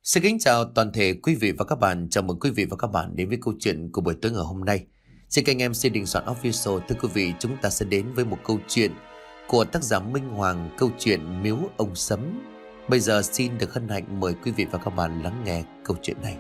Xin kính chào toàn thể quý vị và các bạn. Chào mừng quý vị và các bạn đến với câu chuyện của buổi tối ngày hôm nay. Trên kênh MC Đình Soạn Official, thưa quý vị, chúng ta sẽ đến với một câu chuyện của tác giả Minh Hoàng, câu chuyện Miếu Ông Sấm. Bây giờ xin được hân hạnh mời quý vị và các bạn lắng nghe câu chuyện này.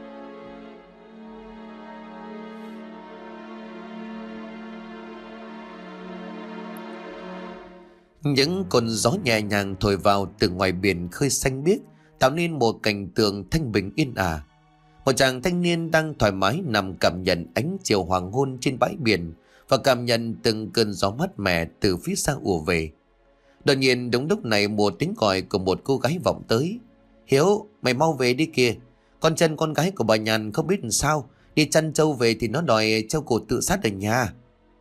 Những cơn gió nhẹ nhàng thổi vào từ ngoài biển khơi xanh biếc, tạo nên một cảnh tượng thanh bình yên ả. Một chàng thanh niên đang thoải mái nằm cảm nhận ánh chiều hoàng hôn trên bãi biển và cảm nhận từng cơn gió mát mẻ từ phía xa ùa về. Đột nhiên đúng lúc này một tiếng gọi của một cô gái vọng tới. Hiếu, mày mau về đi kìa. Con chân con gái của bà Nhàn không biết làm sao, đi chăn trâu về thì nó đòi treo cổ tự sát ở nhà.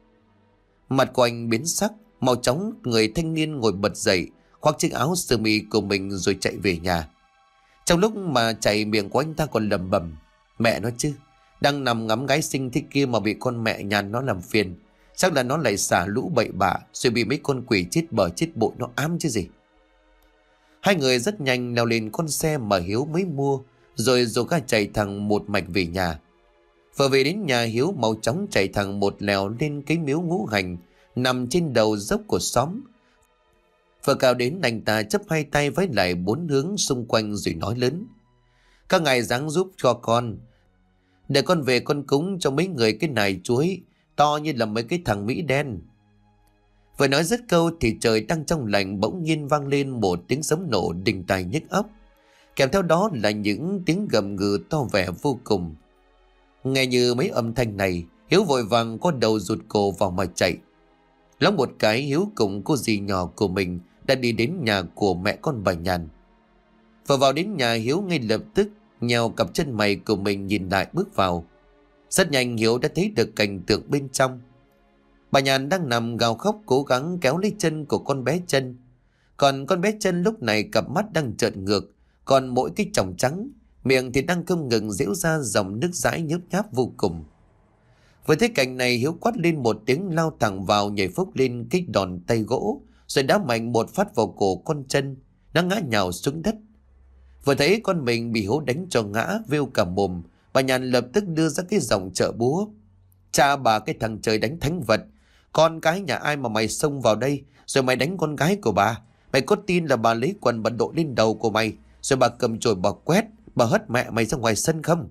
Mặt của anh biến sắc, mau chóng người thanh niên ngồi bật dậy, khoác chiếc áo sơ mi của mình rồi chạy về nhà. Trong lúc mà chạy, miệng của anh ta còn lẩm bẩm: mẹ nó chứ, đang nằm ngắm gái xinh thế kia mà bị con mẹ Nhàn nó làm phiền. Chắc là nó lại xả lũ bậy bạ rồi bị mấy con quỷ chết bờ chết bội nó ám chứ gì. Hai người rất nhanh leo lên con xe mà Hiếu mới mua, rồi dồ ga chạy thẳng một mạch về nhà. Vừa về đến nhà, Hiếu mau chóng chạy thẳng một lèo lên cái miếu ngũ hành nằm trên đầu dốc của xóm. Vừa cao đến, anh ta chắp hai tay với lại bốn hướng xung quanh rồi nói lớn: các ngài giáng giúp cho con, để con về con cúng cho mấy người cái nải chuối to như là mấy cái thằng Mỹ đen. Vừa nói dứt câu thì trời đang trong lành bỗng nhiên vang lên một tiếng sấm nổ đình tai nhức óc, kèm theo đó là những tiếng gầm gừ to vẻ vô cùng. Nghe như mấy âm thanh này, Hiếu vội vàng có đầu rụt cổ vào mà chạy. Loáng một cái, Hiếu cùng cô dì nhỏ của mình đã đi đến nhà của mẹ con bà Nhàn. Vừa vào đến nhà, Hiếu ngay lập tức nhèo cặp chân mày của mình nhìn lại bước vào. Rất nhanh Hiếu đã thấy được cảnh tượng bên trong. Bà Nhàn đang nằm gào khóc cố gắng kéo lấy chân của con bé Chân. Còn con bé Chân lúc này cặp mắt đang trợn ngược, còn mỗi cái tròng trắng, miệng thì đang không ngừng giễu ra dòng nước dãi nhớp nháp vô cùng. Với thấy cảnh này, Hiếu quát lên một tiếng, lao thẳng vào nhảy phúc lên cái đòn tay gỗ, rồi đá mạnh một phát vào cổ con Chân, nó ngã nhào xuống đất. Vừa thấy con mình bị Hiếu đánh cho ngã vêu cả mồm, bà Nhàn lập tức đưa ra cái giọng trợ búa: cha bà, cái thằng trời đánh thánh vật, con cái nhà ai mà mày xông vào đây rồi mày đánh con gái của bà? Mày có tin là bà lấy quần bà đội lên đầu của mày, rồi bà cầm chổi bà quét, bà hất mẹ mày ra ngoài sân không?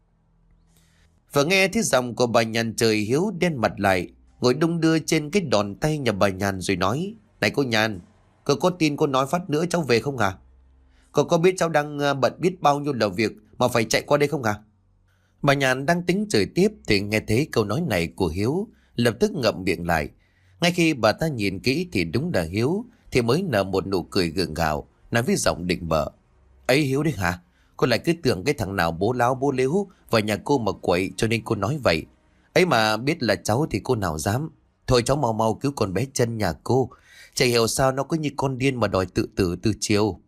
Vừa nghe thấy giọng của bà Nhàn, trời Hiếu đen mặt lại, ngồi đung đưa trên cái đòn tay nhà bà Nhàn rồi nói: này cô Nhàn, cô có tin cô nói phát nữa cháu về không à? Cô có biết cháu đang bận biết bao nhiêu là việc mà phải chạy qua đây không à? Bà Nhàn đang tính chửi tiếp thì nghe thấy câu nói này của Hiếu, lập tức ngậm miệng lại. Ngay khi bà ta nhìn kỹ thì đúng là Hiếu, thì mới nở một nụ cười gượng gạo, nói với giọng định bợ: ấy Hiếu đấy hả? Cô lại cứ tưởng cái thằng nào bố láo bố lếu vào nhà cô mà quậy cho nên cô nói vậy. Ấy mà biết là cháu thì cô nào dám. Thôi cháu mau mau cứu con bé Chân nhà cô. Chả hiểu sao nó cứ như con điên mà đòi tự tử từ chiều.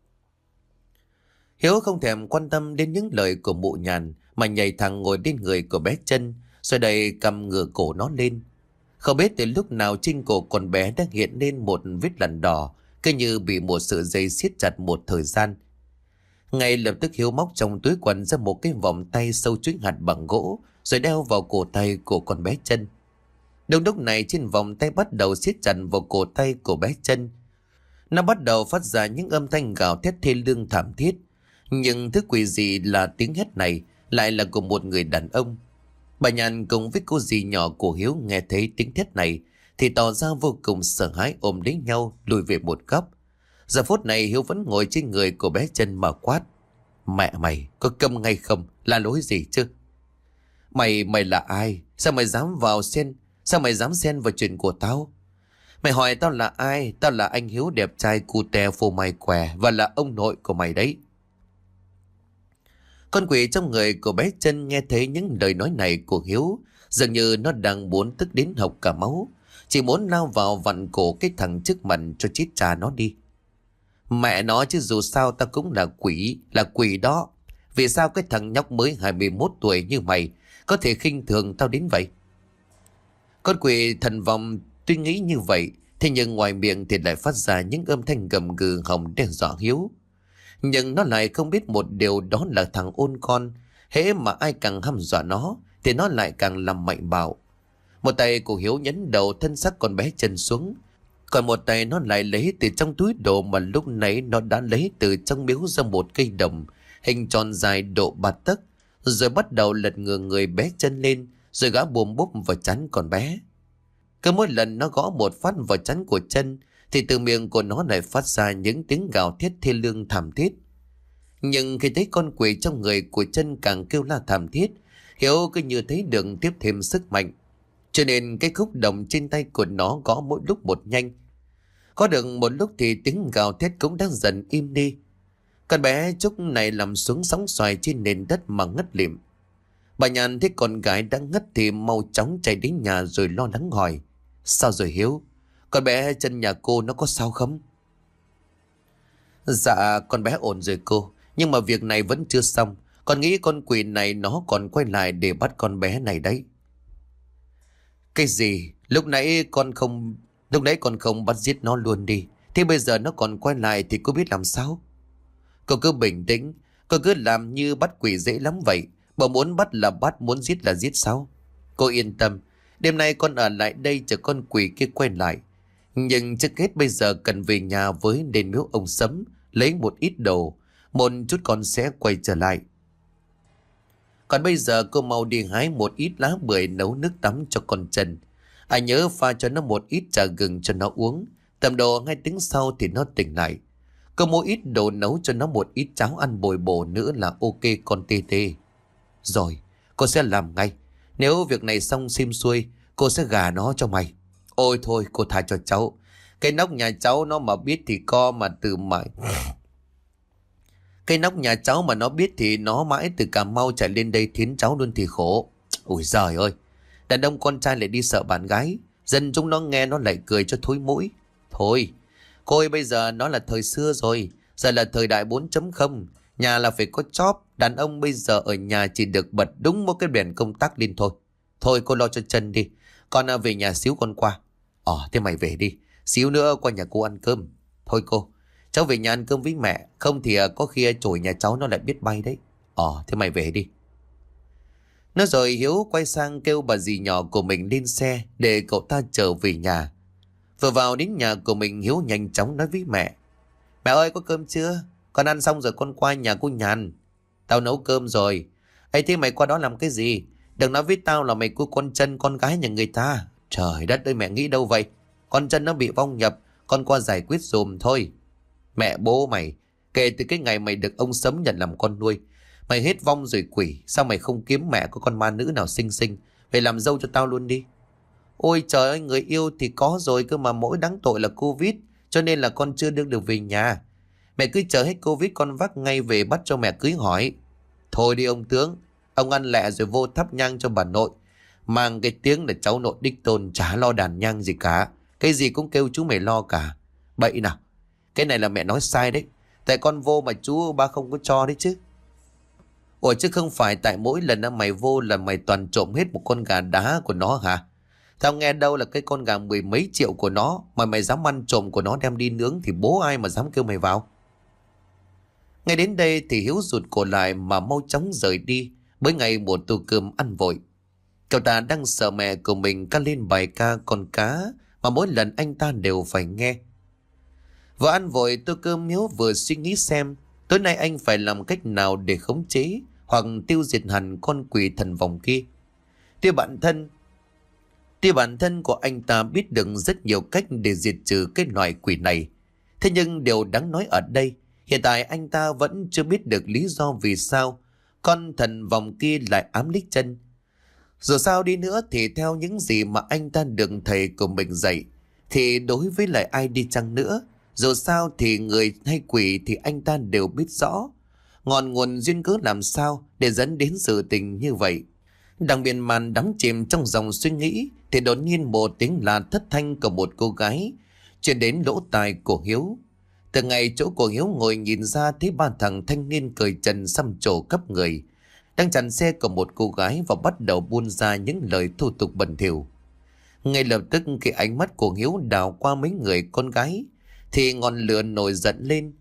Hiếu không thèm quan tâm đến những lời của mụ Nhàn mà nhảy thẳng ngồi đến người của bé Chân, rồi đầy cầm ngửa cổ nó lên. Không biết từ lúc nào trên cổ con bé đang hiện lên một vết lằn đỏ, cứ như bị một sợi dây siết chặt một thời gian. Ngay lập tức Hiếu móc trong túi quần ra một cái vòng tay sâu chuỗi hạt bằng gỗ, rồi đeo vào cổ tay của con bé Chân. Đúng lúc này trên vòng tay bắt đầu siết chặt vào cổ tay của bé Chân. Nó bắt đầu phát ra những âm thanh gào thét thê lương thảm thiết. Nhưng thứ quỷ gì là tiếng hét này lại là của một người đàn ông. Bà Nhàn cùng với cô dì nhỏ của Hiếu nghe thấy tiếng thét này thì tỏ ra vô cùng sợ hãi, ôm lấy nhau lùi về một góc. Giờ phút này Hiếu vẫn ngồi trên người của bé Chân mà quát: mẹ mày có câm ngay không? Là lỗi gì chứ? Mày là ai? Sao mày dám vào xen? Sao mày dám xen vào chuyện của tao? Mày hỏi tao là ai? Tao là anh Hiếu đẹp trai cute phô mai què và là ông nội của mày đấy. Con quỷ trong người của bé Chân nghe thấy những lời nói này của Hiếu, dường như nó đang muốn tức đến hộc cả máu, chỉ muốn lao vào vặn cổ cái thằng trước mặt cho chết cha nó đi. Mẹ nó chứ, dù sao tao cũng là quỷ đó. Vì sao cái thằng nhóc mới 21 tuổi như mày có thể khinh thường tao đến vậy? Con quỷ thần vong tuy nghĩ như vậy, thế nhưng ngoài miệng thì lại phát ra những âm thanh gầm gừ hòng đe dọa Hiếu. Nhưng nó lại không biết một điều, đó là thằng ôn con, hễ mà ai càng hăm dọa nó thì nó lại càng làm mạnh bạo. Một tay của Hiếu nhấn đầu thân xác con bé Trân xuống, còn một tay nó lại lấy từ trong túi đồ mà lúc nãy nó đã lấy từ trong miếu ra một cây đồng hình tròn dài độ 3 tấc, rồi bắt đầu lật ngửa người bé Trân lên, rồi gã bùm búp vào trán con bé. Cứ mỗi lần nó gõ một phát vào trán của Trân thì từ miệng của nó lại phát ra những tiếng gào thét thê lương thảm thiết. Nhưng khi thấy con quỷ trong người của Trân càng kêu la thảm thiết, Hiếu cứ như thấy được tiếp thêm sức mạnh, cho nên cái khúc đồng trên tay của nó gõ mỗi lúc một nhanh. Có được một lúc thì tiếng gào thét cũng đã dần im đi. Con bé Trúc này nằm xuống sóng xoài trên nền đất mà ngất lịm. Bà Nhàn thấy con gái đã ngất thì mau chóng chạy đến nhà rồi lo lắng hỏi: Sao rồi Hiếu? Con bé Trân nhà cô nó có sao không? Dạ con bé ổn rồi cô, nhưng mà việc này vẫn chưa xong. Con nghĩ con quỷ này nó còn quay lại để bắt con bé này đấy. Cái gì? Lúc nãy con không bắt giết nó luôn đi. Thế bây giờ nó còn quay lại thì cô biết làm sao? Cô cứ bình tĩnh. Cô cứ làm như bắt quỷ dễ lắm vậy. Bà muốn bắt là bắt, muốn giết là giết sao? Cô yên tâm. Đêm nay con ở lại đây chờ con quỷ kia quay lại. Nhưng trước hết bây giờ cần về nhà với đền miếu ông Sấm, lấy một ít đồ. Một chút con sẽ quay trở lại. Còn bây giờ cô mau đi hái một ít lá bưởi nấu nước tắm cho con Trân. Nhớ pha cho nó một ít trà gừng cho nó uống. Tầm độ 2 tiếng sau thì nó tỉnh lại. Cô mua ít đồ nấu cho nó một ít cháo ăn bồi bổ nữa là ok con tê tê. Rồi, cô sẽ làm ngay. Nếu việc này xong xiêm xuôi, cô sẽ gả nó cho mày. Ôi thôi, cô tha cho cháu. Cái nóc nhà cháu nó mà biết thì co mà từ mãi. Cái nóc nhà cháu mà nó biết thì nó mãi từ Cà Mau chạy lên đây thiến cháu luôn thì khổ. Ôi giời ơi, đàn ông con trai lại đi sợ bạn gái, dân chúng nó nghe nó lại cười cho thối mũi. Thôi, cô ơi bây giờ nó là thời xưa rồi, giờ là thời đại 4.0, nhà là phải có chóp. Đàn ông bây giờ ở nhà chỉ được bật đúng một cái đèn công tắc lên thôi. Thôi cô lo cho Trân đi, con về nhà xíu con qua. Thế mày về đi, xíu nữa qua nhà cô ăn cơm. Thôi cô, cháu về nhà ăn cơm với mẹ, không thì có khi chổi nhà cháu nó lại biết bay đấy. Thế mày về đi. Nói rồi Hiếu quay sang kêu bà dì nhỏ của mình lên xe để cậu ta trở về nhà. Vừa vào đến nhà của mình, Hiếu nhanh chóng nói với mẹ: Mẹ ơi, có cơm chưa? Con ăn xong rồi con qua nhà cô Nhàn. Tao nấu cơm rồi. Ấy thế mày qua đó làm cái gì? Đừng nói với tao là mày cứu con Trân, con gái nhà người ta. Trời đất ơi, mẹ nghĩ đâu vậy? Con Trân nó bị vong nhập, con qua giải quyết dùm thôi. Mẹ bố mày, kể từ cái ngày mày được ông Sấm nhận làm con nuôi, mày hết vong rồi quỷ. Sao mày không kiếm mẹ có con ma nữ nào xinh xinh về làm dâu cho tao luôn đi? Ôi trời ơi, người yêu thì có rồi cơ mà, mỗi đáng tội là Covid, cho nên là con chưa được về nhà. Mẹ cứ chờ hết Covid con vác ngay về bắt cho mẹ cưới hỏi. Thôi đi ông tướng, ông ăn lẹ rồi vô thắp nhang cho bà nội. Mang cái tiếng là cháu nội đích tôn, chả lo đàn nhang gì cả. Cái gì cũng kêu chú mày lo cả. Bậy nào, cái này là mẹ nói sai đấy. Tại con vô mà chú ba không có cho đấy chứ. Ủa chứ không phải tại mỗi lần mày vô là mày toàn trộm hết một con gà đá của nó hả? Tao nghe đâu là cái con gà 10 mấy triệu của nó mà mày dám ăn trộm của nó đem đi nướng thì bố ai mà dám kêu mày vào. Ngay đến đây thì Hiếu rụt cổ lại mà mau chóng rời đi, bởi ngày một tô cơm ăn vội. Cậu ta đang sợ mẹ của mình ca lên bài ca con cá mà mỗi lần anh ta đều phải nghe. Vừa ăn vội tô cơm, Hiếu vừa suy nghĩ xem tối nay anh phải làm cách nào để khống chế hoặc tiêu diệt hẳn con quỷ thần vòng kia. Tuy bản thân của anh ta biết được rất nhiều cách để diệt trừ cái loại quỷ này. Thế nhưng điều đáng nói ở đây, hiện tại anh ta vẫn chưa biết được lý do vì sao con thần vòng kia lại ám lích Trân. Dù sao đi nữa thì theo những gì mà anh ta được thầy của mình dạy, thì đối với lại ai đi chăng nữa, dù sao thì người hay quỷ thì anh ta đều biết rõ ngọn nguồn duyên cớ làm sao để dẫn đến sự tình như vậy. Đang miên man đắm chìm trong dòng suy nghĩ thì đột nhiên một tiếng là thất thanh của một cô gái truyền đến lỗ tai của Hiếu. Từ ngày chỗ của Hiếu ngồi nhìn ra thấy ba thằng thanh niên cởi trần xăm trổ khắp người đang chặn xe của một cô gái và bắt đầu buôn ra những lời thô tục bẩn thỉu. Ngay lập tức khi ánh mắt của Hiếu đảo qua mấy người con gái thì ngọn lửa nổi giận lên.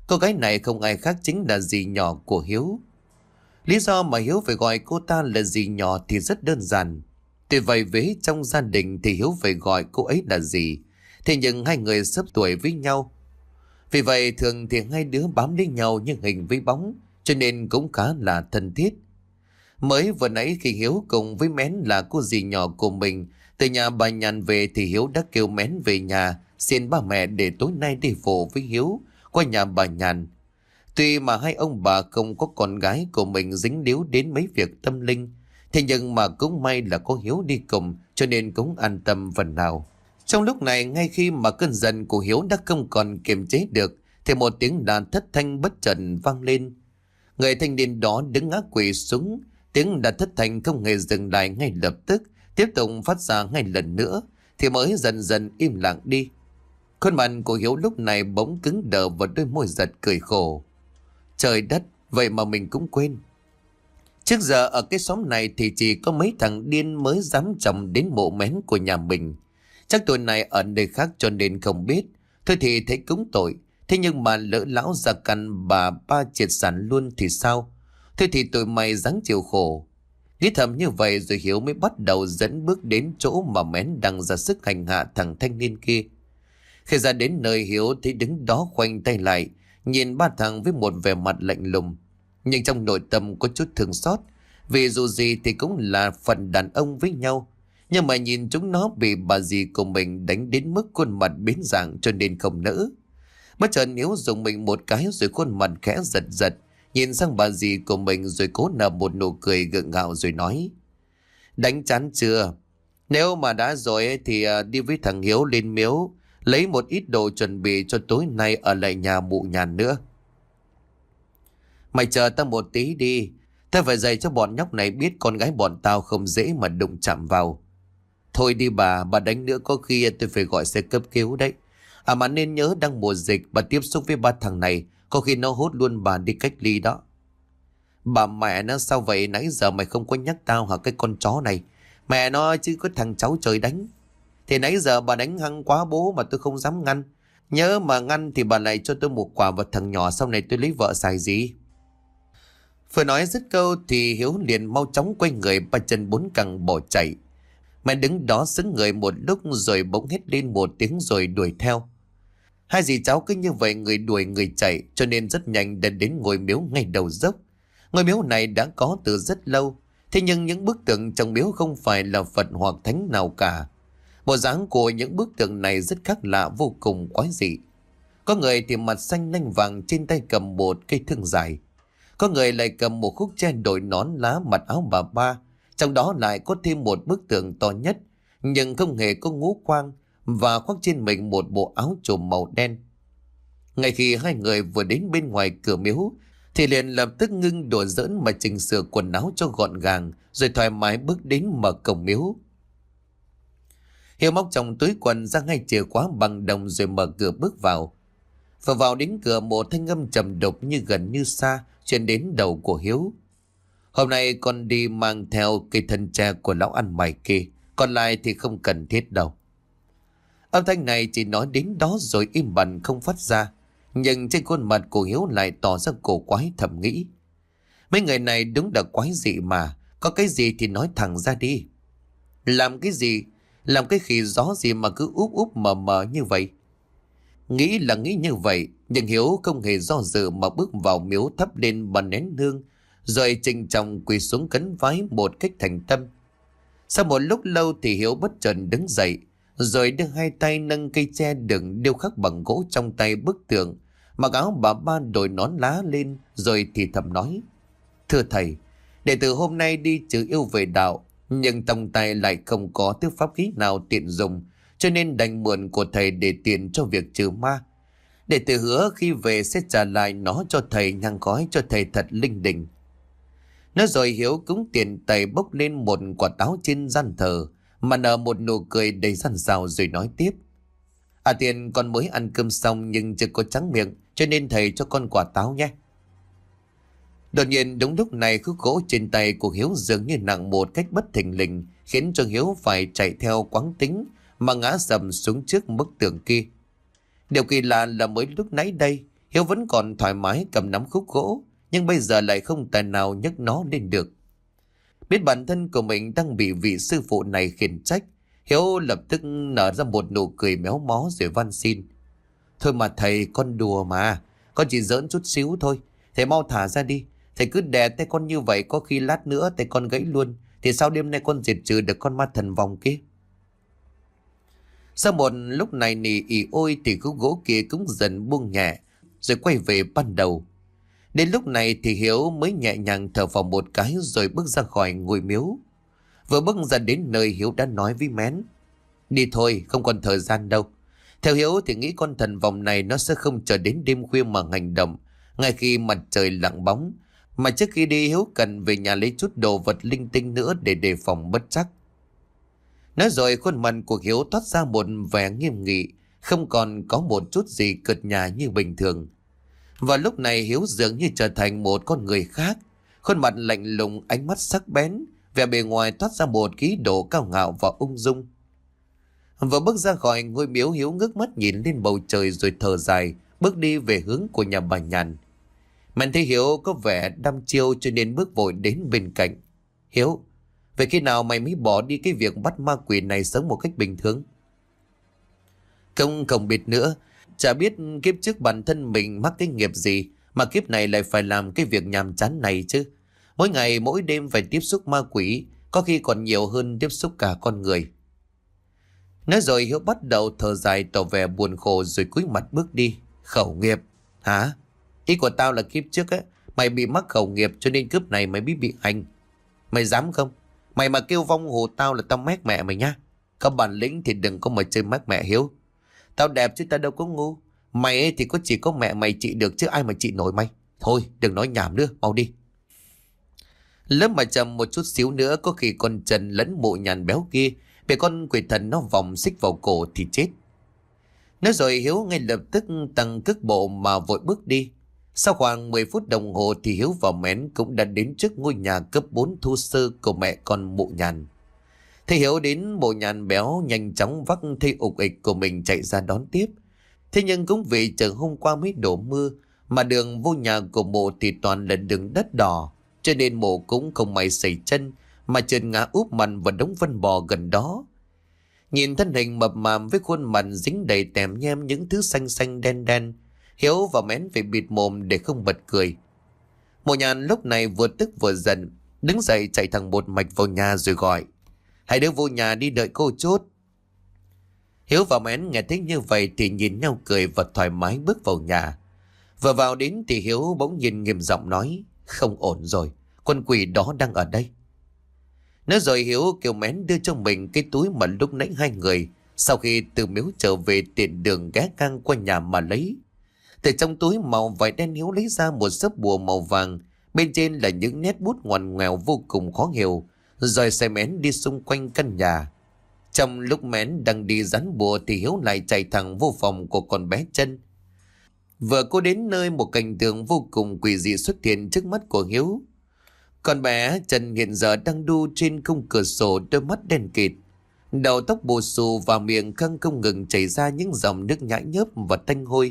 Cô gái này không ai khác chính là dì nhỏ của Hiếu. Lý do mà Hiếu phải gọi cô ta là dì nhỏ thì rất đơn giản. Tuy vậy với trong gia đình thì Hiếu phải gọi cô ấy là dì. Thế nhưng hai người xấp tuổi với nhau. Vì vậy thường thì hai đứa bám lấy nhau như hình với bóng, cho nên cũng khá là thân thiết. Mới vừa nãy khi Hiếu cùng với Mén là cô dì nhỏ của mình từ nhà bà Nhàn về thì Hiếu đã kêu Mén về nhà xin ba mẹ để tối nay đi phụ với Hiếu qua nhà bà Nhàn. Tuy mà hai ông bà không có con gái của mình dính líu đến mấy việc tâm linh, thế nhưng mà cũng may là có Hiếu đi cùng cho nên cũng an tâm phần nào. Trong lúc này, ngay khi mà cơn giận của Hiếu đã không còn kiềm chế được thì một tiếng đàn thất thanh bất chợt vang lên. Người thanh niên đó đứng ngã quỵ xuống. Tiếng đàn thất thanh không hề dừng lại ngay lập tức, tiếp tục phát ra ngay lần nữa thì mới dần dần im lặng đi. Khuôn mặt của Hiếu lúc này bỗng cứng đờ và đôi môi giật cười khổ. Trời đất, vậy mà mình cũng quên. Trước giờ ở cái xóm này thì chỉ có mấy thằng điên mới dám chồng đến mộ Mén của nhà mình. Chắc tụi này ở nơi khác cho nên không biết. Thôi thì thấy cũng tội. Thế nhưng mà lỡ lão già căn bà ba triệt sản luôn thì sao? Thôi thì tụi mày ráng chịu khổ. Nghĩ thầm như vậy rồi Hiếu mới bắt đầu dẫn bước đến chỗ mà Mén đang ra sức hành hạ thằng thanh niên kia. Khi ra đến nơi, Hiếu thấy đứng đó khoanh tay lại, nhìn ba thằng với một vẻ mặt lạnh lùng. Nhưng trong nội tâm có chút thương xót, vì dù gì thì cũng là phần đàn ông với nhau. Nhưng mà nhìn chúng nó bị bà dì của mình đánh đến mức khuôn mặt biến dạng cho nên không nỡ. Bất chợt Hiếu dùng mình một cái rồi khuôn mặt khẽ giật giật, nhìn sang bà dì của mình rồi cố nở một nụ cười gượng gạo rồi nói: Đánh chán chưa? Nếu mà đã rồi ấy, thì đi với thằng Hiếu lên miếu, lấy một ít đồ chuẩn bị cho tối nay ở lại nhà mụ Nhàn nữa. Mày chờ tao một tí đi. Tao phải dạy cho bọn nhóc này biết con gái bọn tao không dễ mà đụng chạm vào. Thôi đi bà đánh nữa có khi tôi phải gọi xe cấp cứu đấy. À mà nên nhớ đang mùa dịch, bà tiếp xúc với ba thằng này, có khi nó hốt luôn bà đi cách ly đó. Bà mẹ nó sao vậy, nãy giờ mày không có nhắc tao hả cái con chó này? Mẹ nó chứ có thằng cháu trời đánh. Thì nãy giờ bà đánh hăng quá bố mà tôi không dám ngăn. Nhớ mà ngăn thì bà lại cho tôi một quả vào thằng nhỏ, sau này tôi lấy vợ xài gì. Vừa nói dứt câu thì Hiếu liền mau chóng quay người, ba chân bốn cẳng bỏ chạy. Mẹ đứng đó sững người một lúc rồi bỗng hét lên một tiếng rồi đuổi theo. Hai dì cháu cứ như vậy người đuổi người chạy, cho nên rất nhanh đã đến ngôi miếu ngay đầu dốc. Ngôi miếu này đã có từ rất lâu, thế nhưng những bức tượng trong miếu không phải là Phật hoặc thánh nào cả. Bộ dáng của những bức tượng này rất khác lạ, vô cùng quái dị. Có người thì mặt xanh lanh vàng, trên tay cầm một cây thương dài. Có người lại cầm một khúc tre đội nón lá, mặc áo bà ba. Trong đó lại có thêm một bức tượng to nhất, nhưng không hề có ngũ quang, và khoác trên mình một bộ áo trùm màu đen. Ngay khi hai người vừa đến bên ngoài cửa miếu thì liền lập tức ngưng đùa giỡn mà chỉnh sửa quần áo cho gọn gàng, rồi thoải mái bước đến mở cổng miếu. Hiếu móc trong túi quần ra ngay chìa khóa bằng đồng rồi mở cửa bước vào. Và vào đến cửa, một thanh âm trầm đục như gần như xa truyền đến đầu của Hiếu. Hôm nay con đi mang theo cây thân tre của lão ăn mày kia, còn lại thì không cần thiết đâu. Âm thanh này chỉ nói đến đó rồi im bặt không phát ra, nhưng trên khuôn mặt của Hiếu lại tỏ ra cổ quái, thầm nghĩ: mấy người này đúng là quái dị mà, có cái gì thì nói thẳng ra đi. Làm cái gì, làm cái khỉ gió gì mà cứ úp úp mờ mờ như vậy? Nghĩ là nghĩ như vậy, nhưng Hiếu không hề do dự mà bước vào miếu, thắp lên bàn nén hương, rồi trịnh trọng quỳ xuống khấn vái một cách thành tâm. Sau một lúc lâu thì Hiếu bất chợt đứng dậy, rồi đưa hai tay nâng cây tre đựng điêu khắc bằng gỗ trong tay bức tượng, mặc áo bà ba đội nón lá lên, rồi thì thầm nói: thưa thầy, đệ tử hôm nay đi trừ yêu về đạo, nhưng trong tay lại không có thứ pháp khí nào tiện dùng, cho nên đành mượn của thầy để tiền cho việc trừ ma. Đệ tử hứa khi về sẽ trả lại nó cho thầy, nhang khói cho thầy thật linh đình. Nói rồi Hiếu cũng tiền tay bốc lên một quả táo trên gian thờ, mà nở một nụ cười đầy gian xào rồi nói tiếp: à tiền, con mới ăn cơm xong nhưng chưa có trắng miệng, cho nên thầy cho con quả táo nhé. Đột nhiên đúng lúc này, khúc gỗ trên tay của Hiếu dường như nặng một cách bất thình lình, khiến cho Hiếu phải chạy theo quáng tính mà ngã sầm xuống trước bức tượng kia. Điều kỳ lạ là mới lúc nãy đây, Hiếu vẫn còn thoải mái cầm nắm khúc gỗ, nhưng bây giờ lại không tài nào nhấc nó lên được. Biết bản thân của mình đang bị vị sư phụ này khiển trách, Hiếu lập tức nở ra một nụ cười méo mó rồi van xin. Thôi mà thầy, con đùa mà, con chỉ giỡn chút xíu thôi. Thầy mau thả ra đi, thầy cứ đè tay con như vậy có khi lát nữa tay con gãy luôn. Thì sao đêm nay con diệt trừ được con ma thần vòng kia? Sau một lúc này nỉ ỉ ôi thì khúc gỗ kia cũng dần buông nhẹ, rồi quay về ban đầu. Đến lúc này thì Hiếu mới nhẹ nhàng thở vào một cái rồi bước ra khỏi ngôi miếu. Vừa bước ra đến nơi, Hiếu đã nói với Mén: Đi thôi, không còn thời gian đâu. Theo Hiếu thì nghĩ con thần vòng này nó sẽ không chờ đến đêm khuya mà hành động, ngay khi mặt trời lặng bóng. Mà trước khi đi, Hiếu cần về nhà lấy chút đồ vật linh tinh nữa để đề phòng bất trắc. Nói rồi khuôn mặt của Hiếu toát ra một vẻ nghiêm nghị, không còn có một chút gì cợt nhả như bình thường. Và lúc này Hiếu dường như trở thành một con người khác, khuôn mặt lạnh lùng, ánh mắt sắc bén, vẻ bề ngoài toát ra một khí độ cao ngạo và ung dung. Vừa bước ra khỏi ngôi miếu, Hiếu ngước mắt nhìn lên bầu trời rồi thở dài, bước đi về hướng của nhà bà Nhàn. Mình thấy Hiếu có vẻ đăm chiêu cho nên bước vội đến bên cạnh. Hiếu, vậy khi nào mày mới bỏ đi cái việc bắt ma quỷ này sống một cách bình thường? Không biết nữa. Chả biết kiếp trước bản thân mình mắc cái nghiệp gì mà kiếp này lại phải làm cái việc nhàm chán này chứ. Mỗi ngày mỗi đêm phải tiếp xúc ma quỷ, có khi còn nhiều hơn tiếp xúc cả con người. Nói rồi Hiếu bắt đầu thở dài tỏ vẻ buồn khổ rồi cúi mặt bước đi. Khẩu nghiệp? Hả? Ý của tao là kiếp trước á, mày bị mắc khẩu nghiệp cho nên cướp này mày mới bị hành. Mày dám không? Mày mà kêu vong hù tao là tao mét mẹ mày nhá. Có bản lĩnh thì đừng có mà chơi mát mẹ Hiếu. Tao đẹp chứ tao đâu có ngu. Mày ấy thì chỉ có mẹ mày trị được chứ ai mà trị nổi mày. Thôi đừng nói nhảm nữa, mau đi. Lớp mà chậm một chút xíu nữa có khi con Trần lẫn Mụ Nhàn béo kia bị con quỷ thần nó vòng xích vào cổ thì chết. Nói rồi Hiếu ngay lập tức tăng cước bộ mà vội bước đi. Sau khoảng 10 phút đồng hồ thì Hiếu và Mén cũng đã đến trước ngôi nhà cấp 4 thô sơ của mẹ con Mụ Nhàn. Thấy Hiếu đến, Mụ Nhàn béo nhanh chóng vác thây ục ịch của mình chạy ra đón tiếp. Thế nhưng cũng vì trời hôm qua mới đổ mưa mà đường vô nhà của Mụ thì toàn là đường đất đỏ, cho nên Mụ cũng không may sẩy chân mà trượt ngã úp mặt vào đống phân bò gần đó. Nhìn thân hình mập mạp với khuôn mặt dính đầy tèm nhem những thứ xanh xanh đen đen, Hiếu và Mén phải bịt mồm để không bật cười. Mụ Nhàn lúc này vừa tức vừa giận, đứng dậy chạy thẳng một mạch vào nhà rồi gọi: Hai đứa vô nhà đi đợi cô chút. Hiếu và Mén nghe thấy như vậy thì nhìn nhau cười và thoải mái bước vào nhà. Vừa vào đến thì Hiếu bỗng nhiên nghiêm giọng nói: Không ổn rồi, con quỷ đó đang ở đây. Nói rồi Hiếu kêu Mén đưa cho mình cái túi mà lúc nãy hai người sau khi từ miếu trở về tiện đường ghé ngang qua nhà mà lấy. Từ trong túi màu vải đen Hiếu lấy ra một sấp bùa màu vàng, bên trên là những nét bút ngoằn ngoèo vô cùng khó hiểu, rồi xe Mén đi xung quanh căn nhà. Trong lúc Mén đang đi dán bùa thì Hiếu lại chạy thẳng vô phòng của con bé Chân. Vừa cô đến nơi, một cảnh tượng vô cùng quỷ dị xuất hiện trước mắt của Hiếu. Con bé Chân hiện giờ đang đu trên khung cửa sổ, đôi mắt đen kịt, đầu tóc bù xù và miệng khăng không ngừng chảy ra những dòng nước nhãi nhớp và tanh hôi.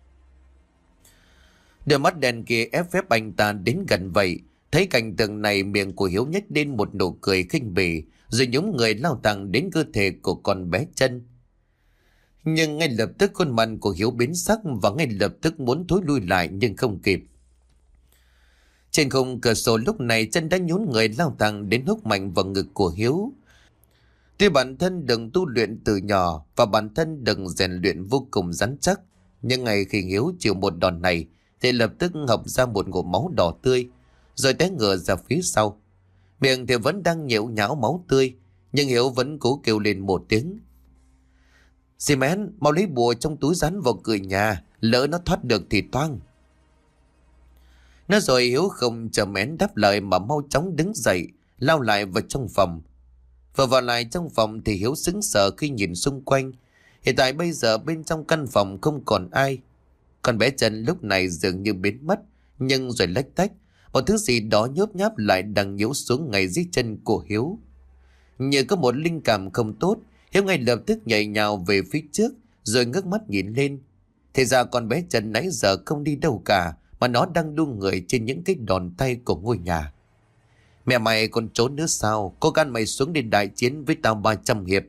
Đôi mắt đen kia ép phép anh ta đến gần vậy. Thấy cảnh tượng này, miệng của Hiếu nhếch lên một nụ cười khinh bỉ, rồi nhúng người lao thẳng đến cơ thể của con bé Chân. Nhưng ngay lập tức khuôn mặt của Hiếu biến sắc và ngay lập tức muốn thối lui lại nhưng không kịp. Trên khung cửa sổ lúc này Chân đã nhún người lao thẳng đến húc mạnh vào ngực của Hiếu. Tuy bản thân đừng tu luyện từ nhỏ và bản thân đừng rèn luyện vô cùng rắn chắc, nhưng ngày khi Hiếu chịu một đòn này thì lập tức hộc ra một ngụm máu đỏ tươi, rồi té ngửa ra phía sau. Miệng thì vẫn đang nhễu nhão máu tươi, nhưng Hiếu vẫn cố kêu lên một tiếng: Dì Mén, mau lấy bùa trong túi dán vào cửa nhà, lỡ nó thoát được thì toang. Nói rồi Hiếu không chờ Mén đáp lời mà mau chóng đứng dậy, lao lại vào trong phòng. Vừa vào lại trong phòng thì Hiếu sững sờ khi nhìn xung quanh. Hiện tại bây giờ bên trong căn phòng không còn ai. Con bé Chân lúc này dường như biến mất, nhưng rồi lách tách, một thứ gì đó nhớp nháp lại đang nhếu xuống ngay dưới chân của Hiếu. Như có một linh cảm không tốt, Hiếu ngay lập tức nhảy nhào về phía trước, rồi ngước mắt nhìn lên. Thì ra con bé Trần nãy giờ không đi đâu cả, mà nó đang đu người trên những cái đòn tay của ngôi nhà. Mẹ mày còn trốn nữa sao? Cô gan mày xuống đi đại chiến với tao 300 hiệp.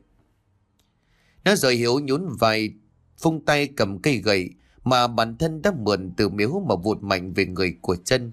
Nói rồi Hiếu nhún vai, phung tay cầm cây gậy mà bản thân đã mượn từ miếu mà vụt mạnh về người của Trân.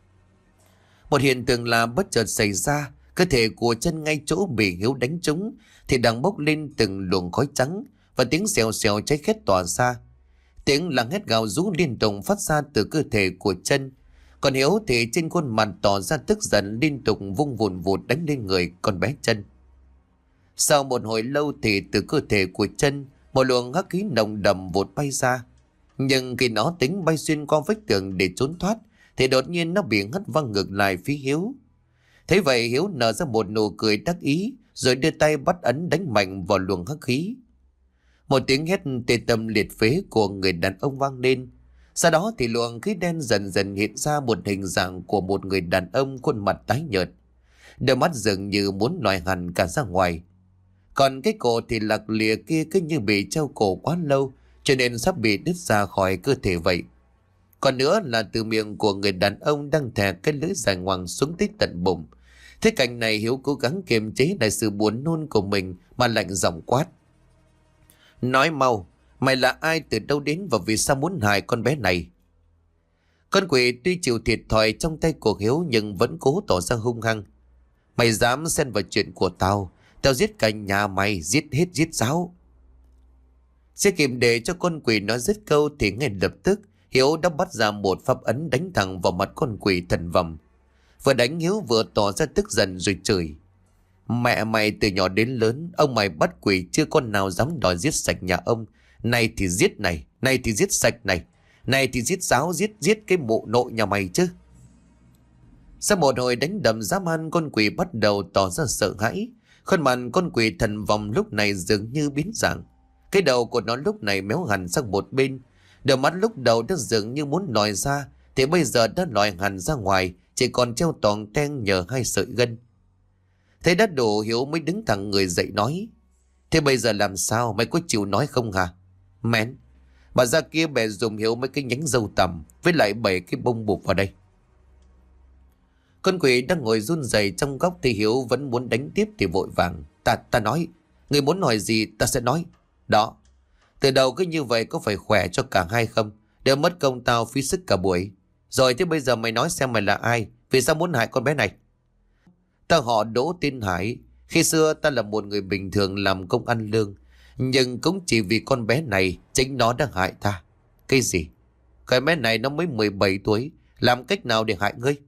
Một hiện tượng là bất chợt xảy ra, cơ thể của Trân ngay chỗ bị Hiếu đánh trúng thì đang bốc lên từng luồng khói trắng và tiếng xèo xèo cháy khét tỏa ra. Tiếng là hét gào rú liên tục phát ra từ cơ thể của Trân. Còn Hiếu thì trên khuôn mặt tỏ ra tức giận, liên tục vung vùn vụt đánh lên người con bé Trân. Sau một hồi lâu thì từ cơ thể của Trân, một luồng hắc khí nồng đậm vụt bay ra. Nhưng khi nó tính bay xuyên qua vách tường để trốn thoát thì đột nhiên nó bị hất văng ngược lại phía Hiếu. Thế vậy Hiếu nở ra một nụ cười đắc ý rồi đưa tay bắt ấn đánh mạnh vào luồng hắc khí. Một tiếng hét tê tâm liệt phế của người đàn ông vang lên. Sau đó thì luồng khí đen dần dần hiện ra một hình dạng của một người đàn ông khuôn mặt tái nhợt. Đôi mắt dường như muốn lòi hẳn cả ra ngoài. Còn cái cổ thì lạc lìa kia cứ như bị treo cổ quá lâu cho nên sắp bị đứt ra khỏi cơ thể vậy. Còn nữa là từ miệng của người đàn ông đang thè cái lưỡi dài ngoằng xuống tới tận bụng. Thế cảnh này Hiếu cố gắng kiềm chế lại sự buồn nôn của mình mà lạnh giọng quát. Nói mau, mày là ai, từ đâu đến và vì sao muốn hại con bé này? Con quỷ tuy chịu thiệt thòi trong tay của Hiếu nhưng vẫn cố tỏ ra hung hăng. Mày dám xen vào chuyện của tao, tao giết cả nhà mày, giết hết giết giáo. Chưa kịp để cho con quỷ nói dứt câu thì ngay lập tức Hiếu đã bắt ra một pháp ấn đánh thẳng vào mặt con quỷ thần vầm. Vừa đánh Hiếu vừa tỏ ra tức giận rồi chửi. Mẹ mày từ nhỏ đến lớn, ông mày bắt quỷ chưa con nào dám đòi giết sạch nhà ông. Này thì giết này, này thì giết sạch này, này thì giết giáo, giết cái mụ nội nhà mày chứ. Sau một hồi đánh đầm dã man, con quỷ bắt đầu tỏ ra sợ hãi. Khuôn mặt con quỷ thần vòng lúc này dường như biến dạng. Cái đầu của nó lúc này méo hẳn sang một bên. Đôi mắt lúc đầu đã dường như muốn lòi ra thì bây giờ đã lòi hẳn ra ngoài, chỉ còn treo toàn ten nhờ hai sợi gân. Thế đã đủ, Hiếu mới đứng thẳng người dậy nói. Thế bây giờ làm sao, mày có chịu nói không hả? Mén, bà ra kia bè dùng Hiếu mấy cái nhánh dâu tằm với lại 7 cái bông bụp vào đây. Con quỷ đang ngồi run rẩy trong góc thì Hiếu vẫn muốn đánh tiếp thì vội vàng. Ta nói, người muốn nói gì ta sẽ nói. Đó, từ đầu cứ như vậy có phải khỏe cho cả hai không? Đều mất công tao phí sức cả buổi. Rồi thế bây giờ mày nói xem mày là ai? Vì sao muốn hại con bé này? Ta họ Đỗ tên Hải. Khi xưa ta là một người bình thường làm công ăn lương. Nhưng cũng chỉ vì con bé này chính nó đã hại ta. Cái gì? Cái bé này nó mới 17 tuổi. Làm cách nào để hại ngươi?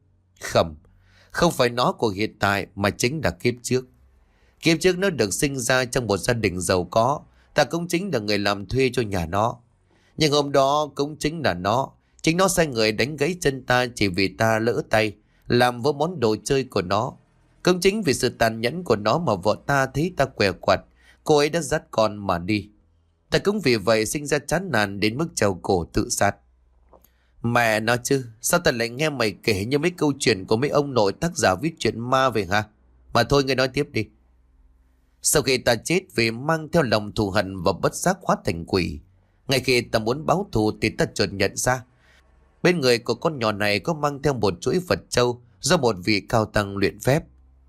Không phải nó của hiện tại mà chính là kiếp trước. Kiếp trước nó được sinh ra trong một gia đình giàu có. Ta cũng chính là người làm thuê cho nhà nó. Nhưng hôm đó cũng chính là nó. Chính nó sai người đánh gãy chân ta chỉ vì ta lỡ tay làm vỡ món đồ chơi của nó. Cũng chính vì sự tàn nhẫn của nó mà vợ ta thấy ta què quặt, cô ấy đã dắt con mà đi. Ta cũng vì vậy sinh ra chán nản đến mức treo cổ tự sát. Mẹ nó chứ, sao ta lại nghe mày kể như mấy câu chuyện của mấy ông nội tác giả viết chuyện ma về hả? Mà thôi ngươi nói tiếp đi. Sau khi ta chết vì mang theo lòng thù hận và bất giác hóa thành quỷ, ngay khi ta muốn báo thù thì ta chợt nhận ra bên người của con nhỏ này có mang theo một chuỗi Phật châu do một vị cao tăng luyện phép.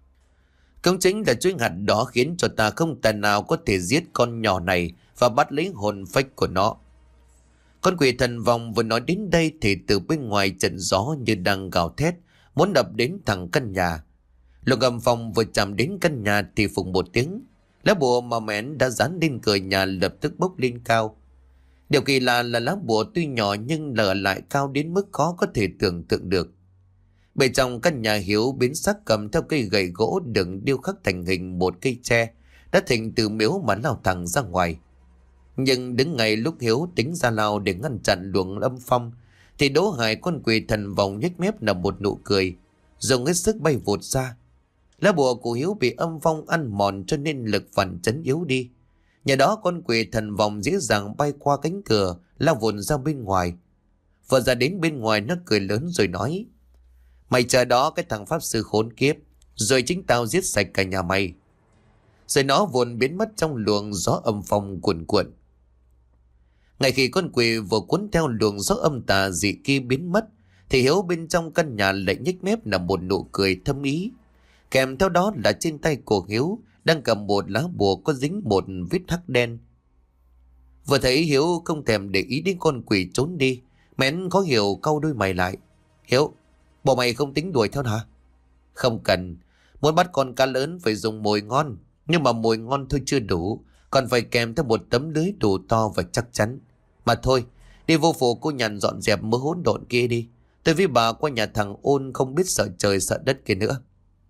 Cũng chính là chuỗi hạt đó khiến cho ta không tài nào có thể giết con nhỏ này và bắt lấy hồn phách của nó. Con quỷ thần vòng vừa nói đến đây thì từ bên ngoài trận gió như đang gào thét, muốn đập đến thẳng căn nhà. Lúc âm phong vừa chạm đến căn nhà thì phùng một tiếng, lá bùa mà mén đã dán lên cửa nhà lập tức bốc lên cao. Điều kỳ lạ là lá bùa tuy nhỏ nhưng lở lại cao đến mức khó có thể tưởng tượng được. Bên trong căn nhà Hiếu biến sắc cầm theo cây gậy gỗ đựng điêu khắc thành hình một cây tre đã thành từ miếu mà lao thẳng ra ngoài. Nhưng đứng ngay lúc Hiếu tính ra lao để ngăn chặn luồng âm phong thì Đỗ Hải, con quỷ thần vòng, nhếch mép là một nụ cười, dùng hết sức bay vụt ra. Lá bùa của Hiếu bị âm phong ăn mòn cho nên lực phản chấn yếu đi. Nhờ đó con quỷ thần vòng dễ dàng bay qua cánh cửa, lao vụt ra bên ngoài. Vừa ra đến bên ngoài nó cười lớn rồi nói: Mày chờ đó cái thằng pháp sư khốn kiếp, rồi chính tao giết sạch cả nhà mày. Rồi nó vụn biến mất trong luồng gió âm phong cuồn cuộn. Ngay khi con quỷ vừa cuốn theo luồng gió âm tà dị kia biến mất, thì Hiếu bên trong căn nhà lại nhếch mép là một nụ cười thâm ý. Kèm theo đó là trên tay của Hiếu đang cầm một lá bùa có dính một vết hắc đen. Vừa thấy Hiếu không thèm để ý đến con quỷ trốn đi, Mén khó hiểu cau đôi mày lại. Hiếu, bộ mày không tính đuổi theo hả? Không cần, muốn bắt con cá lớn phải dùng mồi ngon, nhưng mà mồi ngon thôi chưa đủ, còn phải kèm theo một tấm lưới đủ to và chắc chắn. Mà thôi, đi vô phủ cô Nhàn dọn dẹp mớ hỗn độn kia đi. Tôi với bà qua nhà thằng Ôn không biết sợ trời sợ đất kia nữa.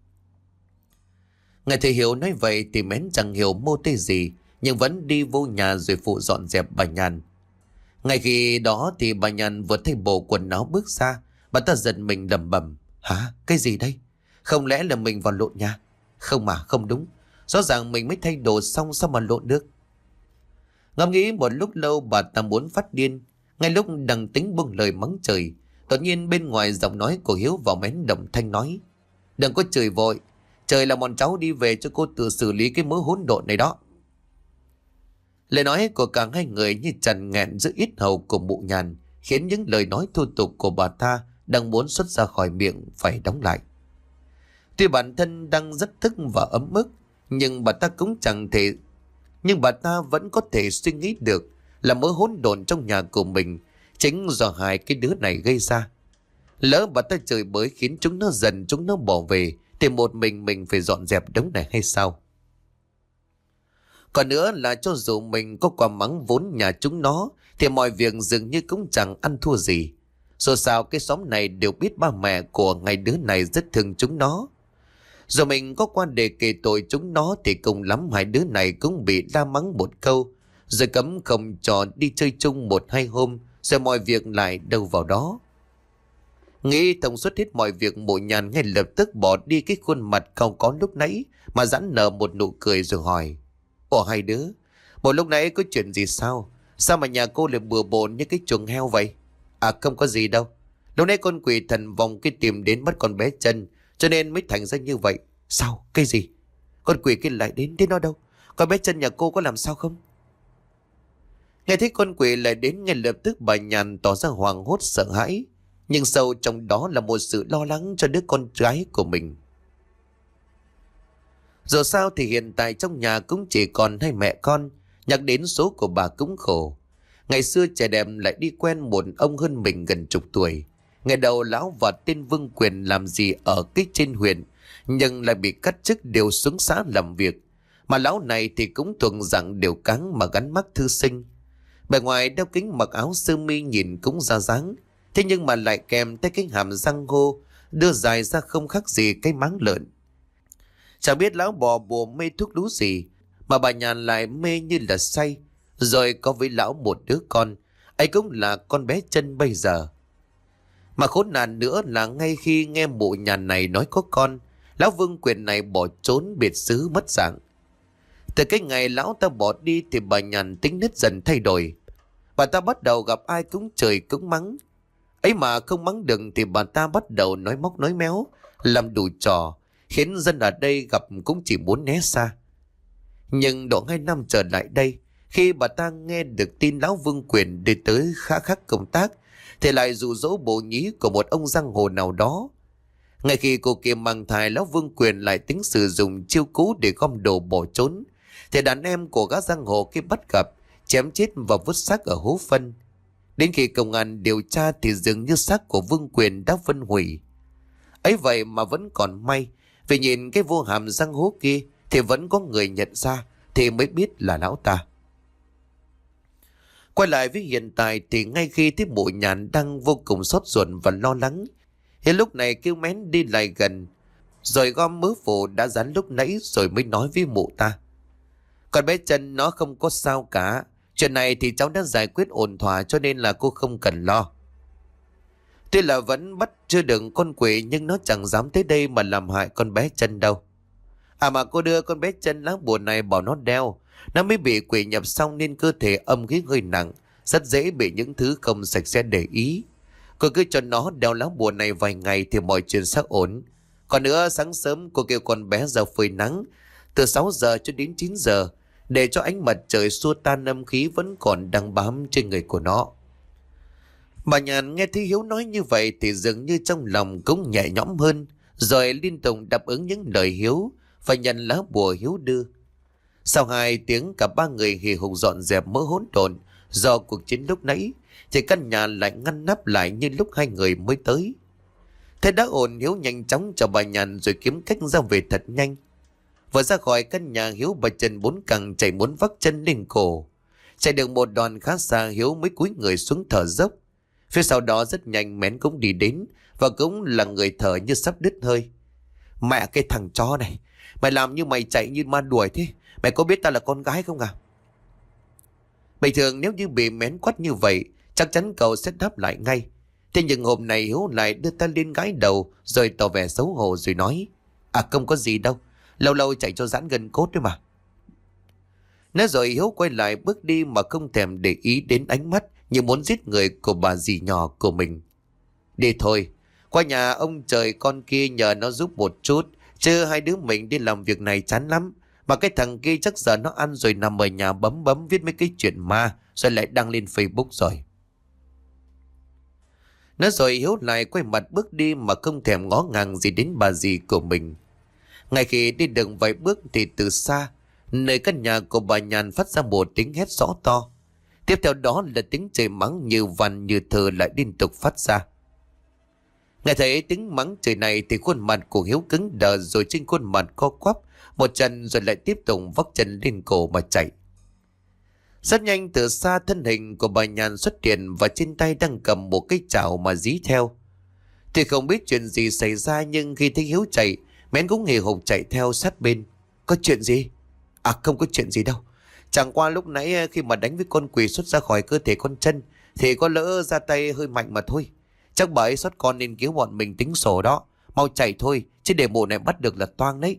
Ngài thầy Hiếu nói vậy thì Mén chẳng hiểu mô tê gì, nhưng vẫn đi vô nhà rồi phụ dọn dẹp bà Nhàn. Ngay khi đó thì bà Nhàn vừa thay bộ quần áo bước ra, bà ta giật mình lẩm bẩm. Hả? Cái gì đây? Không lẽ là mình vào lộn nhà? Không mà, không đúng. Rõ ràng mình mới thay đồ xong sao mà lộn được? Ngẫm nghĩ một lúc lâu bà ta muốn phát điên. Ngay lúc đang tính buông lời mắng trời, đột nhiên bên ngoài giọng nói của Hiếu vào Mén đồng thanh nói. Đừng có chửi vội, trời là bọn cháu đi về cho cô tự xử lý cái mớ hỗn độn này đó. Lời nói của cả hai người như tràn nghẹn giữa yết hầu của mụ Nhàn, khiến những lời nói thô tục của bà ta đang muốn xuất ra khỏi miệng phải đóng lại. Tuy bản thân đang rất tức và ấm ức, nhưng bà ta vẫn có thể suy nghĩ được là mớ hỗn độn trong nhà của mình chính do hai cái đứa này gây ra. Lỡ bà ta chửi bới khiến chúng nó giận, chúng nó bỏ về, thì một mình phải dọn dẹp đống này hay sao? Còn nữa là cho dù mình có quả mắng vốn nhà chúng nó, thì mọi việc dường như cũng chẳng ăn thua gì. Dù sao cái xóm này đều biết ba mẹ của ngay đứa này rất thương chúng nó. Dù mình có qua để kể tội chúng nó thì cùng lắm hai đứa này cũng bị la mắng một câu, rồi cấm không cho đi chơi chung một hai hôm, rồi mọi việc lại đâu vào đó. Nghĩ thông suốt hết mọi việc, mụ Nhàn ngay lập tức bỏ đi cái khuôn mặt không có lúc nãy mà giãn nở một nụ cười rồi hỏi. Ủa hai đứa, một lúc nãy có chuyện gì sao? Sao mà nhà cô lại bừa bộn như cái chuồng heo vậy? À không có gì đâu. Lúc nãy con quỷ thần vòng cái tìm đến bắt con bé Chân, cho nên mới thành ra như vậy. Sao? Cái gì? Con quỷ kia lại đến nó đâu? Con bé Chân nhà cô có làm sao không? Nghe thấy con quỷ lại đến, ngay lập tức bà Nhàn tỏ ra hoảng hốt sợ hãi, nhưng sâu trong đó là một sự lo lắng cho đứa con gái của mình. Dù sao thì hiện tại trong nhà cũng chỉ còn hai mẹ con, nhắc đến số của bà cũng khổ. Ngày xưa trẻ đẹp lại đi quen một ông hơn mình gần chục tuổi. Ngày đầu lão và tên Vương Quyền làm gì ở cái trên huyện, nhưng lại bị cắt chức điều xuống xã làm việc. Mà lão này thì cũng thuộc dạng đều cáng mà gắn mác thư sinh. Bề ngoài đeo kính mặc áo sơ mi nhìn cũng ra dáng, thế nhưng mà lại kèm theo cái hàm răng hô đưa dài ra không khác gì cái máng lợn. Chả biết lão bò bùa mê thuốc lú gì mà bà Nhàn lại mê như là say. Rồi có với lão một đứa con, ấy cũng là con bé Chân bây giờ. Mà khốn nạn nữa là ngay khi nghe mụ Nhàn này nói có con, lão Vương Quyền này bỏ trốn biệt xứ mất dạng. Từ cái ngày lão ta bỏ đi thì bà Nhàn tính nết dần thay đổi. Bà ta bắt đầu gặp ai cũng chửi cũng mắng. Ấy mà không mắng được thì bà ta bắt đầu nói móc nói méo, làm đủ trò, khiến dân ở đây gặp cũng chỉ muốn né xa. Nhưng độ 2 năm trở lại đây, khi bà ta nghe được tin lão Vương Quyền đi tới khá khắc công tác, thì lại dụ dỗ bộ nhí của một ông giang hồ nào đó. Ngay khi cô kia mang thai, lão Vương Quyền lại tính sử dụng chiêu cũ để gom đồ bỏ trốn, thì đàn em của gã giang hồ kia bắt gặp, chém chết và vứt xác ở hố phân. Đến khi công an điều tra thì dường như xác của Vương Quyền đã phân hủy. Ấy vậy mà vẫn còn may, vì nhìn cái vô hàm răng hố kia thì vẫn có người nhận ra, thì mới biết là lão ta. Quay lại với hiện tại thì ngay khi thấy mụ Nhàn đang vô cùng sốt ruột và lo lắng, thì lúc này kêu Mén đi lại gần, rồi gom mớ phủ đã dán lúc nãy rồi mới nói với mụ ta. Con bé Chân nó không có sao cả, chuyện này thì cháu đã giải quyết ổn thỏa cho nên là cô không cần lo. Tuy là vẫn bắt chưa được con quỷ, nhưng nó chẳng dám tới đây mà làm hại con bé Chân đâu. À mà cô đưa con bé Chân lá bùa này bảo nó đeo, nó mới bị quỷ nhập xong nên cơ thể âm khí hơi nặng, rất dễ bị những thứ không sạch sẽ để ý. Cô cứ cho nó đeo lá bùa này vài ngày thì mọi chuyện sẽ ổn. Còn nữa, sáng sớm cô kêu con bé ra phơi nắng từ 6 giờ cho đến 9 giờ để cho ánh mặt trời xua tan âm khí vẫn còn đang bám trên người của nó. Bà Nhàn nghe thấy Hiếu nói như vậy thì dường như trong lòng cũng nhẹ nhõm hơn, rồi liên tục đáp ứng những lời Hiếu và nhận lá bùa Hiếu đưa. Sau 2 tiếng cả 3 người hì hục dọn dẹp mớ hỗn độn do cuộc chiến lúc nãy, thì căn nhà lại ngăn nắp lại như lúc 2 người mới tới. Thế đã ổn, Hiếu nhanh chóng cho bà Nhàn rồi kiếm cách ra về thật nhanh. Vừa ra khỏi căn nhà, Hiếu bà chân 4 cẳng chạy muốn vắt chân lên cổ. Chạy được một đoạn khá xa, Hiếu mới cúi người xuống thở dốc. Phía sau đó rất nhanh Mén cũng đi đến, và cũng là người thở như sắp đứt hơi. Mẹ cái thằng chó này, mày làm như mày chạy như ma đuổi thế. Mày có biết ta là con gái không à? Bình thường nếu như bị Mén quát như vậy, chắc chắn cậu sẽ đáp lại ngay. Thế nhưng hôm nay Hiếu lại đưa ta lên gãi đầu, rồi tỏ vẻ xấu hổ rồi nói: À không có gì đâu, lâu lâu chạy cho giãn gân cốt đấy mà. Nói rồi Hiếu quay lại bước đi mà không thèm để ý đến ánh mắt như muốn giết người của bà dì nhỏ của mình. Đi thôi, qua nhà ông trời con kia nhờ nó giúp một chút, chứ 2 đứa mình đi làm việc này chán lắm. Mà cái thằng kia chắc giờ nó ăn rồi nằm ở nhà bấm bấm viết mấy cái chuyện ma, rồi lại đăng lên Facebook rồi. Nói rồi Hiếu lại quay mặt bước đi mà không thèm ngó ngàng gì đến bà dì của mình. Ngay khi đi được vài bước thì từ xa, nơi căn nhà của bà Nhàn phát ra một tiếng hét rõ to. Tiếp theo đó là tiếng chửi mắng như vằn như thơ lại liên tục phát ra. Nghe thấy tiếng mắng chửi này thì khuôn mặt của Hiếu cứng đờ, rồi trên khuôn mặt co quắp một chân, rồi lại tiếp tục vắt chân lên cổ mà chạy. Rất nhanh từ xa thân hình của bà Nhàn xuất hiện, và trên tay đang cầm một cái chảo mà dí theo. Thì không biết chuyện gì xảy ra, nhưng khi thấy Hiếu chạy, Mén cũng hì hục chạy theo sát bên. Có chuyện gì? À không có chuyện gì đâu. Chẳng qua lúc nãy khi mà đánh với con quỷ xuất ra khỏi cơ thể con Chân thì có lỡ ra tay hơi mạnh mà thôi. Chắc bà ấy xuất con nên cứu bọn mình tính sổ đó. Mau chạy thôi, chứ để mụ này bắt được là toang đấy.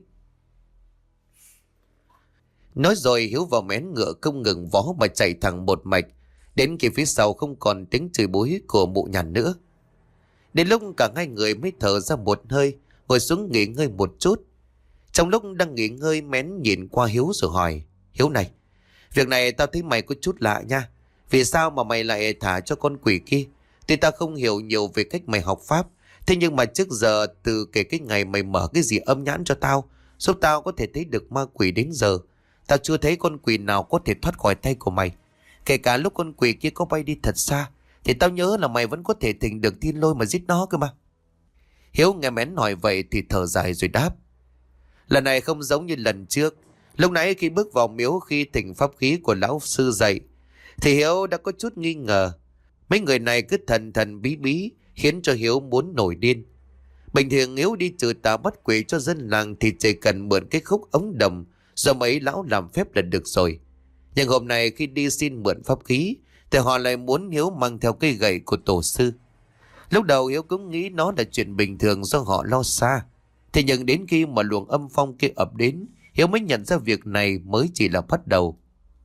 Nói rồi Hiếu vào Mén ngựa không ngừng vó mà chạy thẳng một mạch, đến khi phía sau không còn tiếng chửi bới của mụ Nhàn nữa. Đến lúc cả 2 người mới thở ra một hơi, ngồi xuống nghỉ ngơi một chút. Trong lúc đang nghỉ ngơi, Mén nhìn qua Hiếu rồi hỏi: Hiếu này, việc này tao thấy mày có chút lạ nha. Vì sao mà mày lại thả cho con quỷ kia? Tuy tao không hiểu nhiều về cách mày học pháp, thế nhưng mà trước giờ từ kể cái ngày mày mở cái gì âm nhãn cho tao, giúp tao có thể thấy được ma quỷ đến giờ, tao chưa thấy con quỷ nào có thể thoát khỏi tay của mày. Kể cả lúc con quỷ kia có bay đi thật xa, thì tao nhớ là mày vẫn có thể thỉnh được thiên lôi mà giết nó cơ mà. Hiếu nghe Mén hỏi vậy thì thở dài rồi đáp: Lần này không giống như lần trước. Lúc nãy khi bước vào miếu, khi thỉnh pháp khí của lão sư dạy, thì Hiếu đã có chút nghi ngờ. Mấy người này cứ thần thần bí bí, khiến cho Hiếu muốn nổi điên. Bình thường Hiếu đi trừ tà bắt quỷ cho dân làng thì chỉ cần mượn cái khúc ống đồng do mấy lão làm phép là được rồi. Nhưng hôm nay khi đi xin mượn pháp khí thì họ lại muốn Hiếu mang theo cây gậy của tổ sư. Lúc đầu Hiếu cũng nghĩ nó là chuyện bình thường do họ lo xa. Thế nhưng đến khi mà luồng âm phong kia ập đến, Hiếu mới nhận ra việc này mới chỉ là bắt đầu.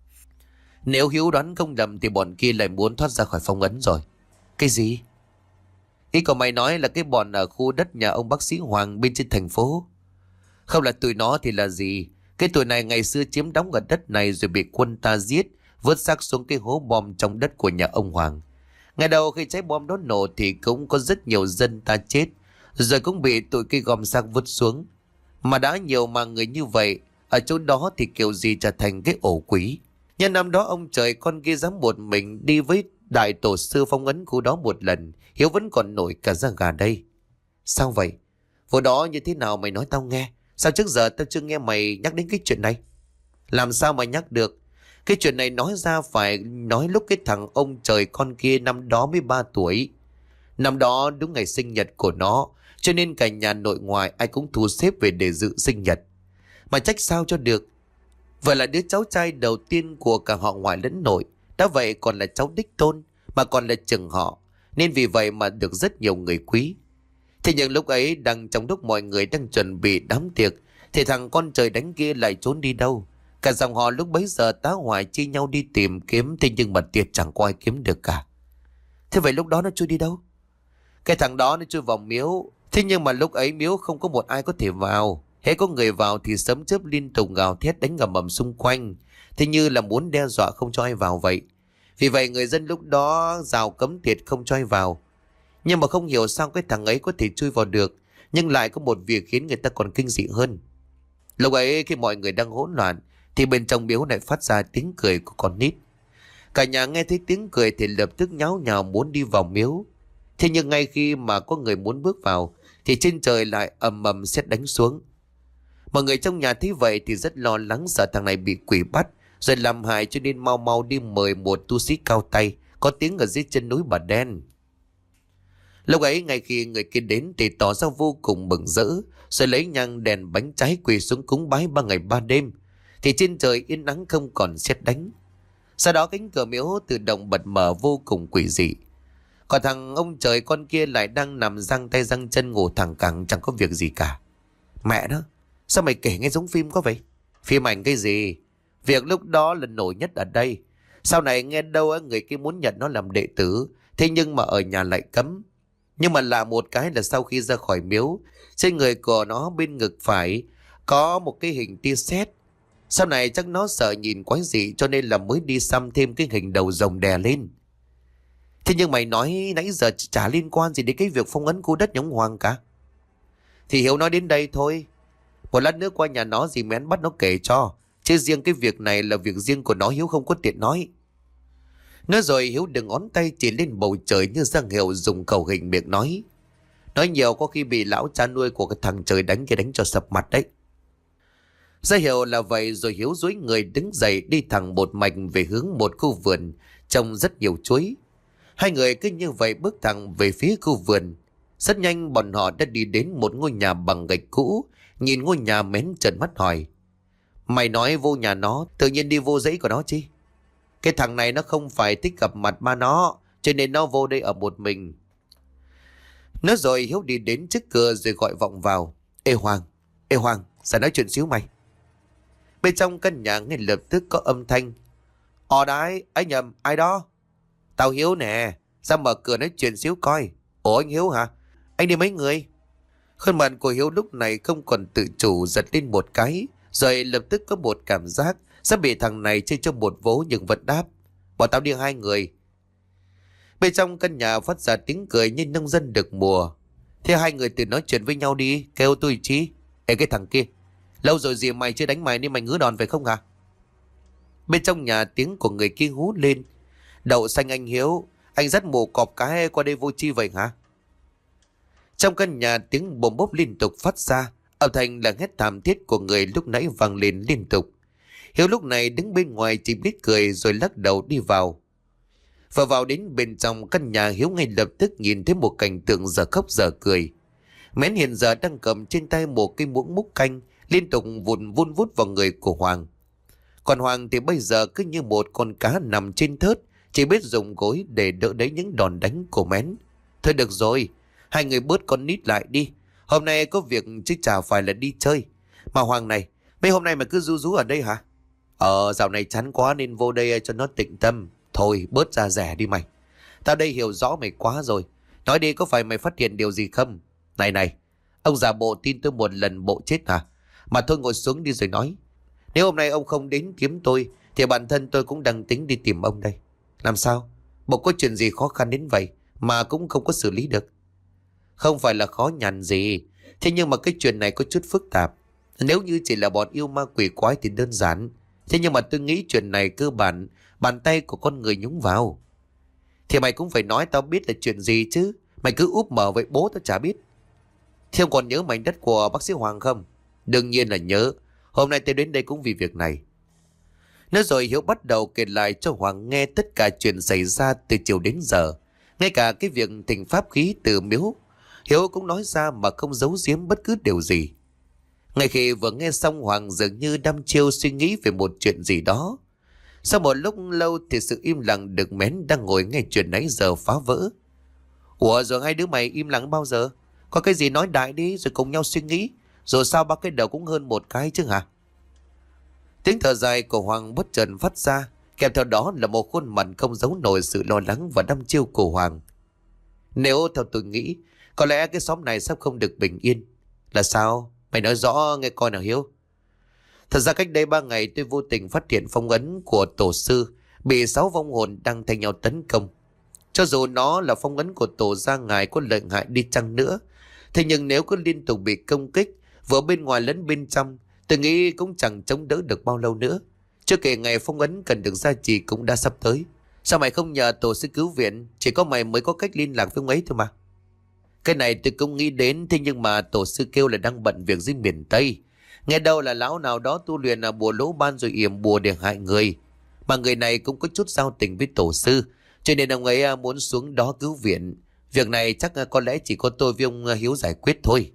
Nếu Hiếu đoán không lầm thì bọn kia lại muốn thoát ra khỏi phong ấn rồi. Cái gì? Ý của mày nói là cái bọn ở khu đất nhà ông bác sĩ Hoàng bên trên thành phố. Không là tụi nó thì là gì? Cái tụi này ngày xưa chiếm đóng ở đất này rồi bị quân ta giết, vớt xác xuống cái hố bom trong đất của nhà ông Hoàng. Ngày đầu khi trái bom đó nổ thì cũng có rất nhiều dân ta chết, rồi cũng bị tụi kia gom xác vứt xuống. Mà đã nhiều mà người như vậy, ở chỗ đó thì kiểu gì trở thành cái ổ quỷ. Nhưng năm đó ông trời con kia dám một mình đi với đại tổ sư phong ấn khu đó một lần, Hiếu vẫn còn nổi cả da gà đây. Sao vậy? Vụ đó như thế nào mày nói tao nghe? Sao trước giờ tao chưa nghe mày nhắc đến cái chuyện này? Làm sao mà nhắc được? Cái chuyện này nói ra phải nói lúc cái thằng ông trời con kia năm đó mới 3 tuổi. Năm đó đúng ngày sinh nhật của nó, cho nên cả nhà nội ngoại ai cũng thu xếp về để dự sinh nhật. Mà trách sao cho được. Vậy là đứa cháu trai đầu tiên của cả họ ngoại lẫn nội, đã vậy còn là cháu đích tôn, mà còn là trưởng họ, nên vì vậy mà được rất nhiều người quý. Thế nhưng lúc ấy đang trong lúc mọi người đang chuẩn bị đám tiệc thì thằng con trời đánh kia lại trốn đi đâu. Cả dòng họ lúc bấy giờ tá hỏa chia nhau đi tìm kiếm, thế nhưng mà tiệt chẳng có ai kiếm được cả. Thế vậy lúc đó nó chui đi đâu? Cái thằng đó nó chui vào miếu. Thế nhưng mà lúc ấy miếu không có một ai có thể vào. Hễ có người vào thì sấm chớp liên tục gào thét đánh ầm ầm xung quanh. thế như là muốn đe dọa không cho ai vào vậy. Vì vậy người dân lúc đó rào cấm tiệt không cho ai vào. Nhưng mà không hiểu sao cái thằng ấy có thể chui vào được. Nhưng lại có một việc khiến người ta còn kinh dị hơn. Lúc ấy khi mọi người đang hỗn loạn thì bên trong miếu lại phát ra tiếng cười của con nít. Cả nhà nghe thấy tiếng cười thì lập tức nháo nhào muốn đi vào miếu. Thế nhưng ngay khi mà có người muốn bước vào thì trên trời lại ầm ầm sét đánh xuống. Mọi người trong nhà thấy vậy thì rất lo lắng, sợ thằng này bị quỷ bắt rồi làm hại, cho nên mau mau đi mời một tu sĩ cao tay có tiếng ở dưới chân núi Bà Đen. Lúc ấy ngay khi người kia đến thì tỏ ra vô cùng mừng rỡ, rồi lấy nhang đèn bánh trái quỳ xuống cúng bái 3 ngày 3 đêm. Thì trên trời yên ắng không còn sét đánh. Sau đó cánh cửa miếu tự động bật mở vô cùng quỷ dị. Còn thằng ông trời con kia lại đang nằm giang tay giang chân ngủ thẳng cẳng chẳng có việc gì cả. Mẹ nó, sao mày kể nghe giống phim có vậy? Phim ảnh cái gì? Việc lúc đó là nổi nhất ở đây. Sau này nghe đâu người kia muốn nhận nó làm đệ tử, thế nhưng mà ở nhà lại cấm. Nhưng mà lạ một cái là sau khi ra khỏi miếu, trên người của nó bên ngực phải có một cái hình tia sét. Sau này chắc nó sợ nhìn quái dị cho nên là mới đi xăm thêm cái hình đầu rồng đè lên. Thế nhưng mày nói nãy giờ chả liên quan gì đến cái việc phong ấn khu đất nhà ông Hoàng cả. Thì Hiếu nói đến đây thôi. Một lát nữa qua nhà nó dì Mén bắt nó kể cho. Chứ riêng cái việc này là việc riêng của nó, Hiếu không có tiện nói. Nói rồi Hiếu đừng ngón tay chỉ lên bầu trời như ra hiệu dùng khẩu hình miệng nói. Nói nhiều có khi bị lão cha nuôi của cái thằng trời đánh kia đánh cho sập mặt đấy. Ra hiệu là vậy rồi Hiếu duỗi người đứng dậy đi thẳng một mạch về hướng một khu vườn trồng rất nhiều chuối. Hai người cứ như vậy bước thẳng về phía khu vườn. Rất nhanh bọn họ đã đi đến một ngôi nhà bằng gạch cũ. Nhìn ngôi nhà Mén trợn mắt hỏi. Mày nói vô nhà nó, tự nhiên đi vô dãy của nó chi? Cái thằng này nó không phải thích gặp mặt ba nó, cho nên nó vô đây ở một mình. Nói rồi Hiếu đi đến trước cửa rồi gọi vọng vào. Ê Hoàng, ra nói chuyện xíu mày. Bên trong căn nhà ngay lập tức có âm thanh. Đấy, anh nhầm, ai đó? Tao Hiếu nè, ra mở cửa nói chuyện xíu coi. Ủa anh Hiếu hả? Anh đi mấy người? Khuôn mặt của Hiếu lúc này không còn tự chủ giật lên một cái, rồi lập tức có một cảm giác sắp bị thằng này chơi cho một vố nhưng vẫn đáp. Bọn tao đi 2 người. Bên trong căn nhà phát ra tiếng cười như nông dân được mùa. Thế 2 người tự nói chuyện với nhau đi, kêu tôi chi? Ê cái thằng kia, lâu rồi gì mày chưa đánh mày nên mày ngứa đòn phải không hả? Bên trong nhà tiếng của người kia hú lên. Đậu xanh anh Hiếu, anh dắt mù cọp cái qua đây vô chi vậy hả? Trong căn nhà tiếng bồm bốp liên tục phát ra, âm thanh là hét thảm thiết của người lúc nãy vang lên liên tục. Hiếu lúc này đứng bên ngoài chỉ biết cười rồi lắc đầu đi vào. Và vào đến bên trong căn nhà, Hiếu ngay lập tức nhìn thấy một cảnh tượng giờ khóc giờ cười. Mén hiện giờ đang cầm trên tay một cái muỗng múc canh liên tục vun vút vào người của Hoàng. Còn Hoàng thì bây giờ cứ như một con cá nằm trên thớt, chỉ biết dùng gối để đỡ lấy những đòn đánh của Mén. Thôi được rồi, 2 người bớt con nít lại đi. Hôm nay có việc chứ chả phải là đi chơi. Mà Hoàng này, mấy hôm nay mày cứ rú rú ở đây hả? Dạo này chán quá nên vô đây cho nó tịnh tâm. Thôi bớt ra rẻ đi mày. Tao đây hiểu rõ mày quá rồi. Nói đi, có phải mày phát hiện điều gì không? Này, ông giả bộ tin tôi một lần bộ chết hả? Mà thôi ngồi xuống đi rồi nói. Nếu hôm nay ông không đến kiếm tôi thì bản thân tôi cũng đang tính đi tìm ông đây. Làm sao? Bộ có chuyện gì khó khăn đến vậy mà cũng không có xử lý được? Không phải là khó nhằn gì. Thế nhưng mà cái chuyện này có chút phức tạp. Nếu như chỉ là bọn yêu ma quỷ quái thì đơn giản. Thế nhưng mà tôi nghĩ chuyện này cơ bản bàn tay của con người nhúng vào. Thì mày cũng phải nói tao biết là chuyện gì chứ. Mày cứ úp mở với bố tao chả biết. Thế ông còn nhớ mảnh đất của bác sĩ Hoàng không? Đương nhiên là nhớ. Hôm nay tôi đến đây cũng vì việc này. Nói rồi Hiếu bắt đầu kể lại cho Hoàng nghe tất cả chuyện xảy ra từ chiều đến giờ. Ngay cả cái việc thỉnh pháp khí từ miếu, Hiếu cũng nói ra mà không giấu giếm bất cứ điều gì. Ngay khi vừa nghe xong, Hoàng dường như đăm chiêu suy nghĩ về một chuyện gì đó. Sau một lúc lâu thì sự im lặng được Mén đang ngồi nghe chuyện nãy giờ phá vỡ. Ủa rồi 2 đứa mày im lặng bao giờ? Có cái gì nói đại đi rồi cùng nhau suy nghĩ. Rồi sao 3 cái đầu cũng hơn một cái chứ hả? Tiếng thở dài của Hoàng bất chợt phát ra, kèm theo đó là một khuôn mặt không giấu nổi sự lo lắng và đăm chiêu của Hoàng. Nếu theo tôi nghĩ, có lẽ cái xóm này sắp không được bình yên. Là sao? Mày nói rõ nghe coi nào Hiếu. Thật ra cách đây 3 ngày tôi vô tình phát hiện phong ấn của tổ sư bị 6 vong hồn đang thay nhau tấn công. Cho dù nó là phong ấn của tổ gia ngài có lợi hại đi chăng nữa, thế nhưng nếu cứ liên tục bị công kích, vừa bên ngoài lẫn bên trong, tôi nghĩ cũng chẳng chống đỡ được bao lâu nữa. Chưa kể ngày phong ấn cần được gia trì cũng đã sắp tới. Sao mày không nhờ tổ sư cứu viện? Chỉ có mày mới có cách liên lạc với ông ấy thôi mà. Cái này tôi cũng nghĩ đến, thế nhưng mà tổ sư kêu là đang bận việc dưới miền Tây. Nghe đâu là lão nào đó tu luyện là bùa lỗ ban rồi yểm bùa để hại người. Mà người này cũng có chút giao tình với tổ sư, cho nên ông ấy muốn xuống đó cứu viện. Việc này chắc có lẽ chỉ có tôi với ông Hiếu giải quyết thôi.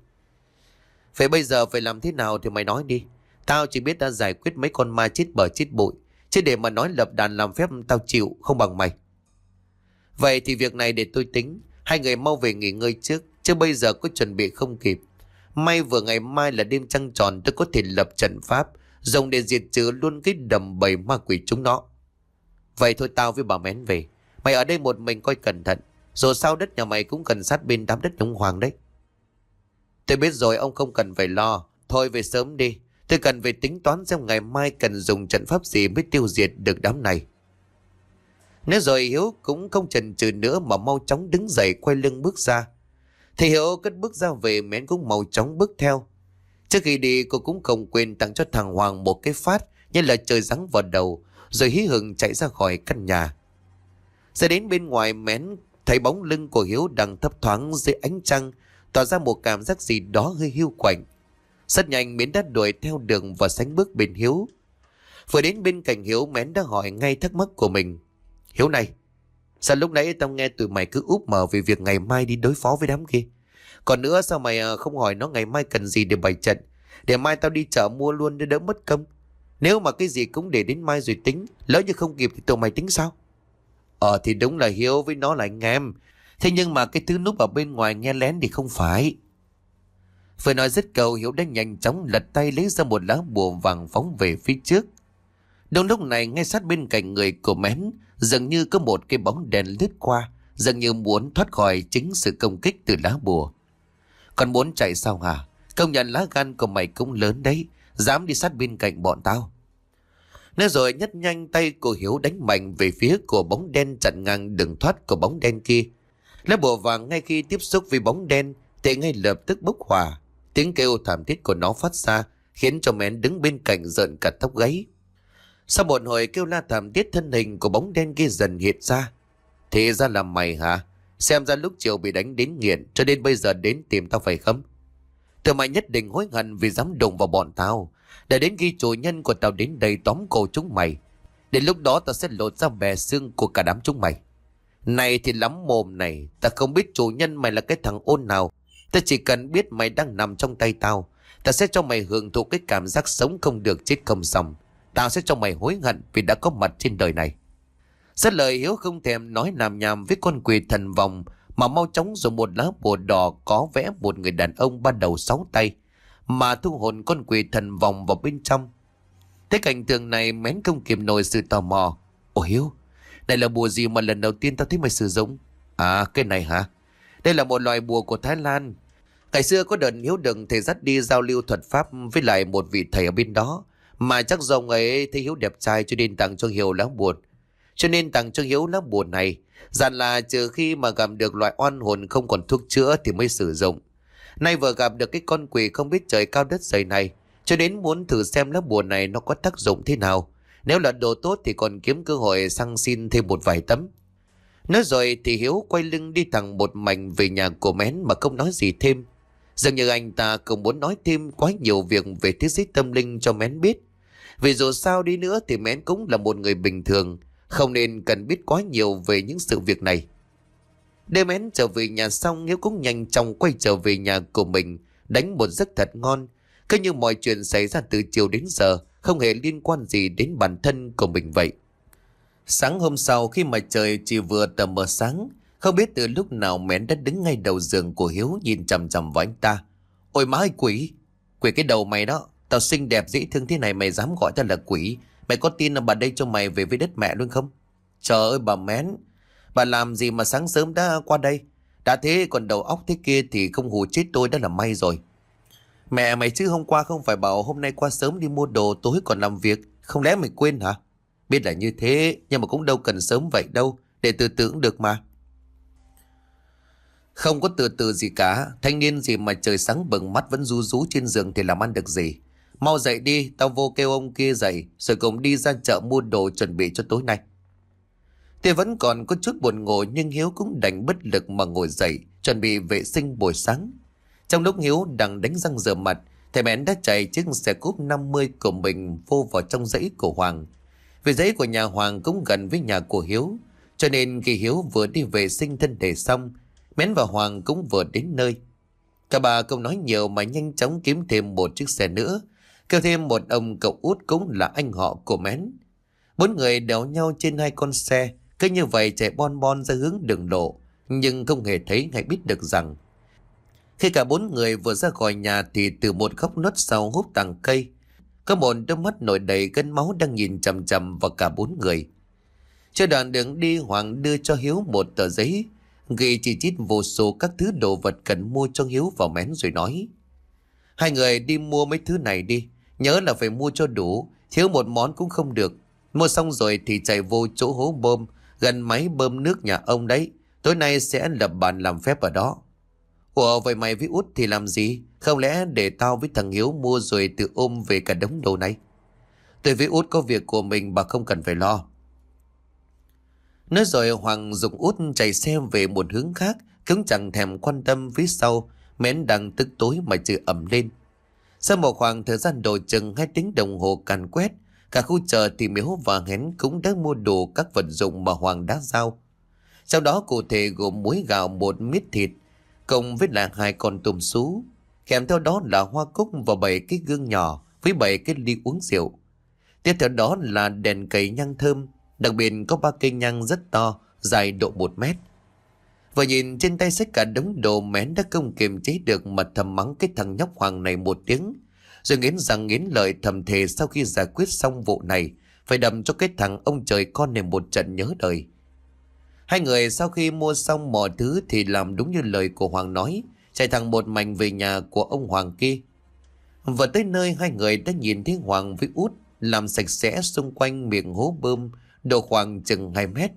Vậy bây giờ phải làm thế nào thì mày nói đi. Tao chỉ biết đã giải quyết mấy con ma chết bờ chết bụi, chứ để mà nói lập đàn làm phép tao chịu không bằng mày. Vậy thì việc này để tôi tính. Hai người mau về nghỉ ngơi trước, chứ bây giờ có chuẩn bị không kịp. May vừa ngày mai là đêm trăng tròn, tôi có thể lập trận pháp dùng để diệt trừ luôn cái đầm bầy ma quỷ chúng nó. Vậy thôi tao với bà Mén về. Mày ở đây một mình coi cẩn thận. Dù sao đất nhà mày cũng cần sát bên đám đất ông Hoàng đấy. Tôi biết rồi, ông không cần phải lo. Thôi về sớm đi. Tôi cần phải tính toán xem ngày mai cần dùng trận pháp gì mới tiêu diệt được đám này. Nếu rồi Hiếu cũng không chần chừ nữa mà mau chóng đứng dậy quay lưng bước ra. Thì Hiếu cất bước ra về, Mén cũng mau chóng bước theo. Trước khi đi cô cũng không quên tặng cho thằng Hoàng một cái phát như là trời giáng vào đầu, rồi hí hửng chạy ra khỏi căn nhà. Ra đến bên ngoài, Mén thấy bóng lưng của Hiếu đang thấp thoáng dưới ánh trăng, tỏ ra một cảm giác gì đó hơi hiu quạnh. Rất nhanh Mén đã đuổi theo đường và sánh bước bên Hiếu. Vừa đến bên cạnh Hiếu, Mén đã hỏi ngay thắc mắc của mình. Hiếu này, sao lúc nãy tao nghe tụi mày cứ úp mở về việc ngày mai đi đối phó với đám kia? Còn nữa, sao mày không hỏi nó ngày mai cần gì để bày trận, để mai tao đi chợ mua luôn để đỡ mất công. Nếu mà cái gì cũng để đến mai rồi tính, lỡ như không kịp thì tụi mày tính sao? Thì đúng là Hiếu với nó là anh em. Thế nhưng mà cái thứ núp ở bên ngoài nghe lén thì không phải. Vừa nói dứt câu, Hiếu đã nhanh chóng lật tay lấy ra một lá bùa vàng phóng về phía trước. Đúng lúc này, ngay sát bên cạnh người của Mén dường như có một cái bóng đèn lướt qua, dường như muốn thoát khỏi chính sự công kích từ lá bùa. Còn muốn chạy sao hả? Công nhận lá gan của mày cũng lớn đấy, dám đi sát bên cạnh bọn tao. Nói rồi nhấc nhanh tay của Hiếu đánh mạnh về phía của bóng đen chặn ngang đường thoát của bóng đen kia. Lá bùa vàng ngay khi tiếp xúc với bóng đen thì ngay lập tức bốc hỏa. Tiếng kêu thảm thiết của nó phát ra khiến cho Mén đứng bên cạnh rợn cả tóc gáy. Sau một hồi kêu la thảm thiết, thân hình của bóng đen kia dần hiện ra. Thì ra là mày hả? Xem ra lúc chiều bị đánh đến nghiện cho nên bây giờ đến tìm tao phải không? Tụi mày nhất định hối hận vì dám đụng vào bọn tao. Để đến khi chủ nhân của tao đến đây tóm cổ chúng mày, đến lúc đó tao sẽ lột ra bè xương của cả đám chúng mày. Này thì lắm mồm này, tao không biết chủ nhân mày là cái thằng ôn nào. Tao chỉ cần biết mày đang nằm trong tay tao, tao sẽ cho mày hưởng thụ cái cảm giác sống không được chết không xong. Tao sẽ cho mày hối hận vì đã có mặt trên đời này. Rất lời, Hiếu không thèm nói làm nhảm với con quỷ thần vòng mà mau chóng dùng một lá bùa đỏ có vẽ một người đàn ông ban đầu 6 tay mà thu hồn con quỷ thần vòng vào bên trong. Thế cảnh tượng này, Mén không kìm nổi sự tò mò. Ồ Hiếu, này là bùa gì mà lần đầu tiên tao thấy mày sử dụng? À, cái này hả? Đây là một loại bùa của Thái Lan. Ngày xưa có đợt Hiếu đừng thầy dắt đi giao lưu thuật pháp với lại một vị thầy ở bên đó, mà chắc do ông ấy thấy Hiếu đẹp trai cho nên tặng cho Hiếu lá bùa. Cho nên tặng cho Hiếu lá bùa này, dặn là trừ khi mà gặp được loại oan hồn không còn thuốc chữa thì mới sử dụng. Nay vừa gặp được cái con quỷ không biết trời cao đất dày này, cho đến muốn thử xem lá bùa này nó có tác dụng thế nào. Nếu là đồ tốt thì còn kiếm cơ hội sang xin thêm một vài tấm. Nói rồi thì Hiếu quay lưng đi thẳng một mạch về nhà của Mén mà không nói gì thêm. Dường như anh ta không muốn nói thêm quá nhiều việc về thế giới tâm linh cho Mén biết. Vì dù sao đi nữa thì Mén cũng là một người bình thường, không nên cần biết quá nhiều về những sự việc này. Đêm Mén trở về nhà xong, Hiếu cũng nhanh chóng quay trở về nhà của mình, đánh một giấc thật ngon. Cứ như mọi chuyện xảy ra từ chiều đến giờ không hề liên quan gì đến bản thân của mình vậy. Sáng hôm sau, khi mà trời chỉ vừa tầm mờ sáng, không biết từ lúc nào Mén đã đứng ngay đầu giường của Hiếu nhìn chằm chằm vào anh ta. Ôi má ơi quỷ! Quỷ cái đầu mày đó! Tao xinh đẹp dễ thương thế này mày dám gọi tao là quỷ? Mày có tin là bà đây cho mày về với đất mẹ luôn không? Trời ơi bà Mén! Bà làm gì mà sáng sớm đã qua đây? Đã thế còn đầu óc thế kia thì không hù chết tôi đã là may rồi. Mẹ mày chứ hôm qua không phải bảo hôm nay qua sớm đi mua đồ tối còn làm việc, không lẽ mày quên hả? Biết là như thế, nhưng mà cũng đâu cần sớm vậy đâu, để từ từ cũng được mà. Không có từ từ gì cả, thanh niên gì mà trời sáng bừng mắt vẫn ru rú trên giường thì làm ăn được gì. Mau dậy đi, tao vô kêu ông kia dậy, rồi cùng đi ra chợ mua đồ chuẩn bị cho tối nay. Tuy vẫn còn có chút buồn ngủ nhưng Hiếu cũng đành bất lực mà ngồi dậy, chuẩn bị vệ sinh buổi sáng. Trong lúc Hiếu đang đánh răng rửa mặt, thầy Mén đã chạy chiếc xe cúp 50 của mình vô vào trong dãy của Hoàng. Vì dãy của nhà Hoàng cũng gần với nhà của Hiếu, cho nên khi Hiếu vừa đi vệ sinh thân thể xong, Mén và Hoàng cũng vừa đến nơi. Cả bà không nói nhiều mà nhanh chóng kiếm thêm một chiếc xe nữa, kêu thêm một ông cậu út cũng là anh họ của Mén. Bốn người đéo nhau trên hai con xe, cứ như vậy chạy bon bon ra hướng đường lộ, nhưng không hề thấy hay biết được rằng khi cả bốn người vừa ra khỏi nhà thì từ một góc nốt sau húp tàng cây, có một đôi mắt nổi đầy gân máu đang nhìn chằm chằm vào cả bốn người. Trên đoạn đường đi, Hoàng đưa cho Hiếu một tờ giấy ghi chi chít vô số các thứ đồ vật cần mua cho Hiếu vào Mén rồi nói: hai người đi mua mấy thứ này đi, nhớ là phải mua cho đủ, thiếu một món cũng không được. Mua xong rồi thì chạy vô chỗ hố bơm gần máy bơm nước nhà ông đấy, tối nay sẽ lập bàn làm phép ở đó. Ủa vậy mày với út thì làm gì? Không lẽ để tao với thằng Hiếu mua rồi tự ôm về cả đống đồ này? Tôi với út có việc của mình, bà không cần phải lo. Nói rồi Hoàng dùng út chạy xe về một hướng khác, cũng chẳng thèm quan tâm phía sau Mén đang tức tối mà chửi ầm lên. Sau một khoảng thời gian đồ chừng 2 tiếng đồng hồ càn quét, cả khu chợ thì Miếu và Hén cũng đã mua đủ các vật dụng mà Hoàng đã giao. Trong đó cụ thể gồm muối gạo, một miết thịt, cùng với là 2 con tôm sú. Kèm theo đó là hoa cúc và 7 cái gương nhỏ với 7 cái ly uống rượu. Tiếp theo đó là đèn cầy nhang thơm, đặc biệt có 3 cây nhang rất to, dài độ 1 mét. Vừa nhìn trên tay xách cả đống đồ, Mén đã không kiềm chế được mà thầm mắng cái thằng nhóc Hoàng này một tiếng, rồi nghiến răng nghiến lợi thầm thề sau khi giải quyết xong vụ này phải đầm cho cái thằng ông trời con này một trận nhớ đời. Hai người sau khi mua xong mọi thứ thì làm đúng như lời của Hoàng nói, chạy thẳng một mạch về nhà của ông Hoàng kia. Vừa tới nơi, hai người đã nhìn thấy Hoàng với út làm sạch sẽ xung quanh miệng hố bơm độ khoảng chừng 2 mét.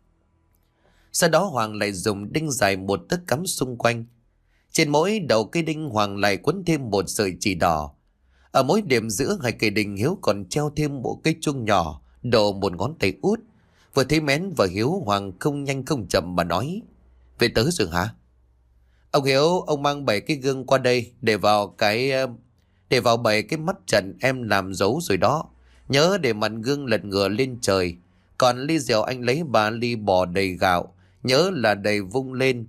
Sau đó Hoàng lại dùng đinh dài một tấc cắm xung quanh. Trên mỗi đầu cây đinh Hoàng lại quấn thêm một sợi chỉ đỏ. Ở mỗi điểm giữa hai cây đinh, Hiếu còn treo thêm một cây chuông nhỏ độ 1 ngón tay út. Vừa thấy Mén và Hiếu, Hoàng không nhanh không chậm mà nói: về tới rồi hả? Ông Hiếu, ông mang 7 cái gương qua đây để vào 7 cái mắt trận em làm dấu rồi đó. Nhớ để mặt gương lật ngửa lên trời. Còn ly rượu anh lấy 3 ly bò đầy gạo, nhớ là đầy vung lên.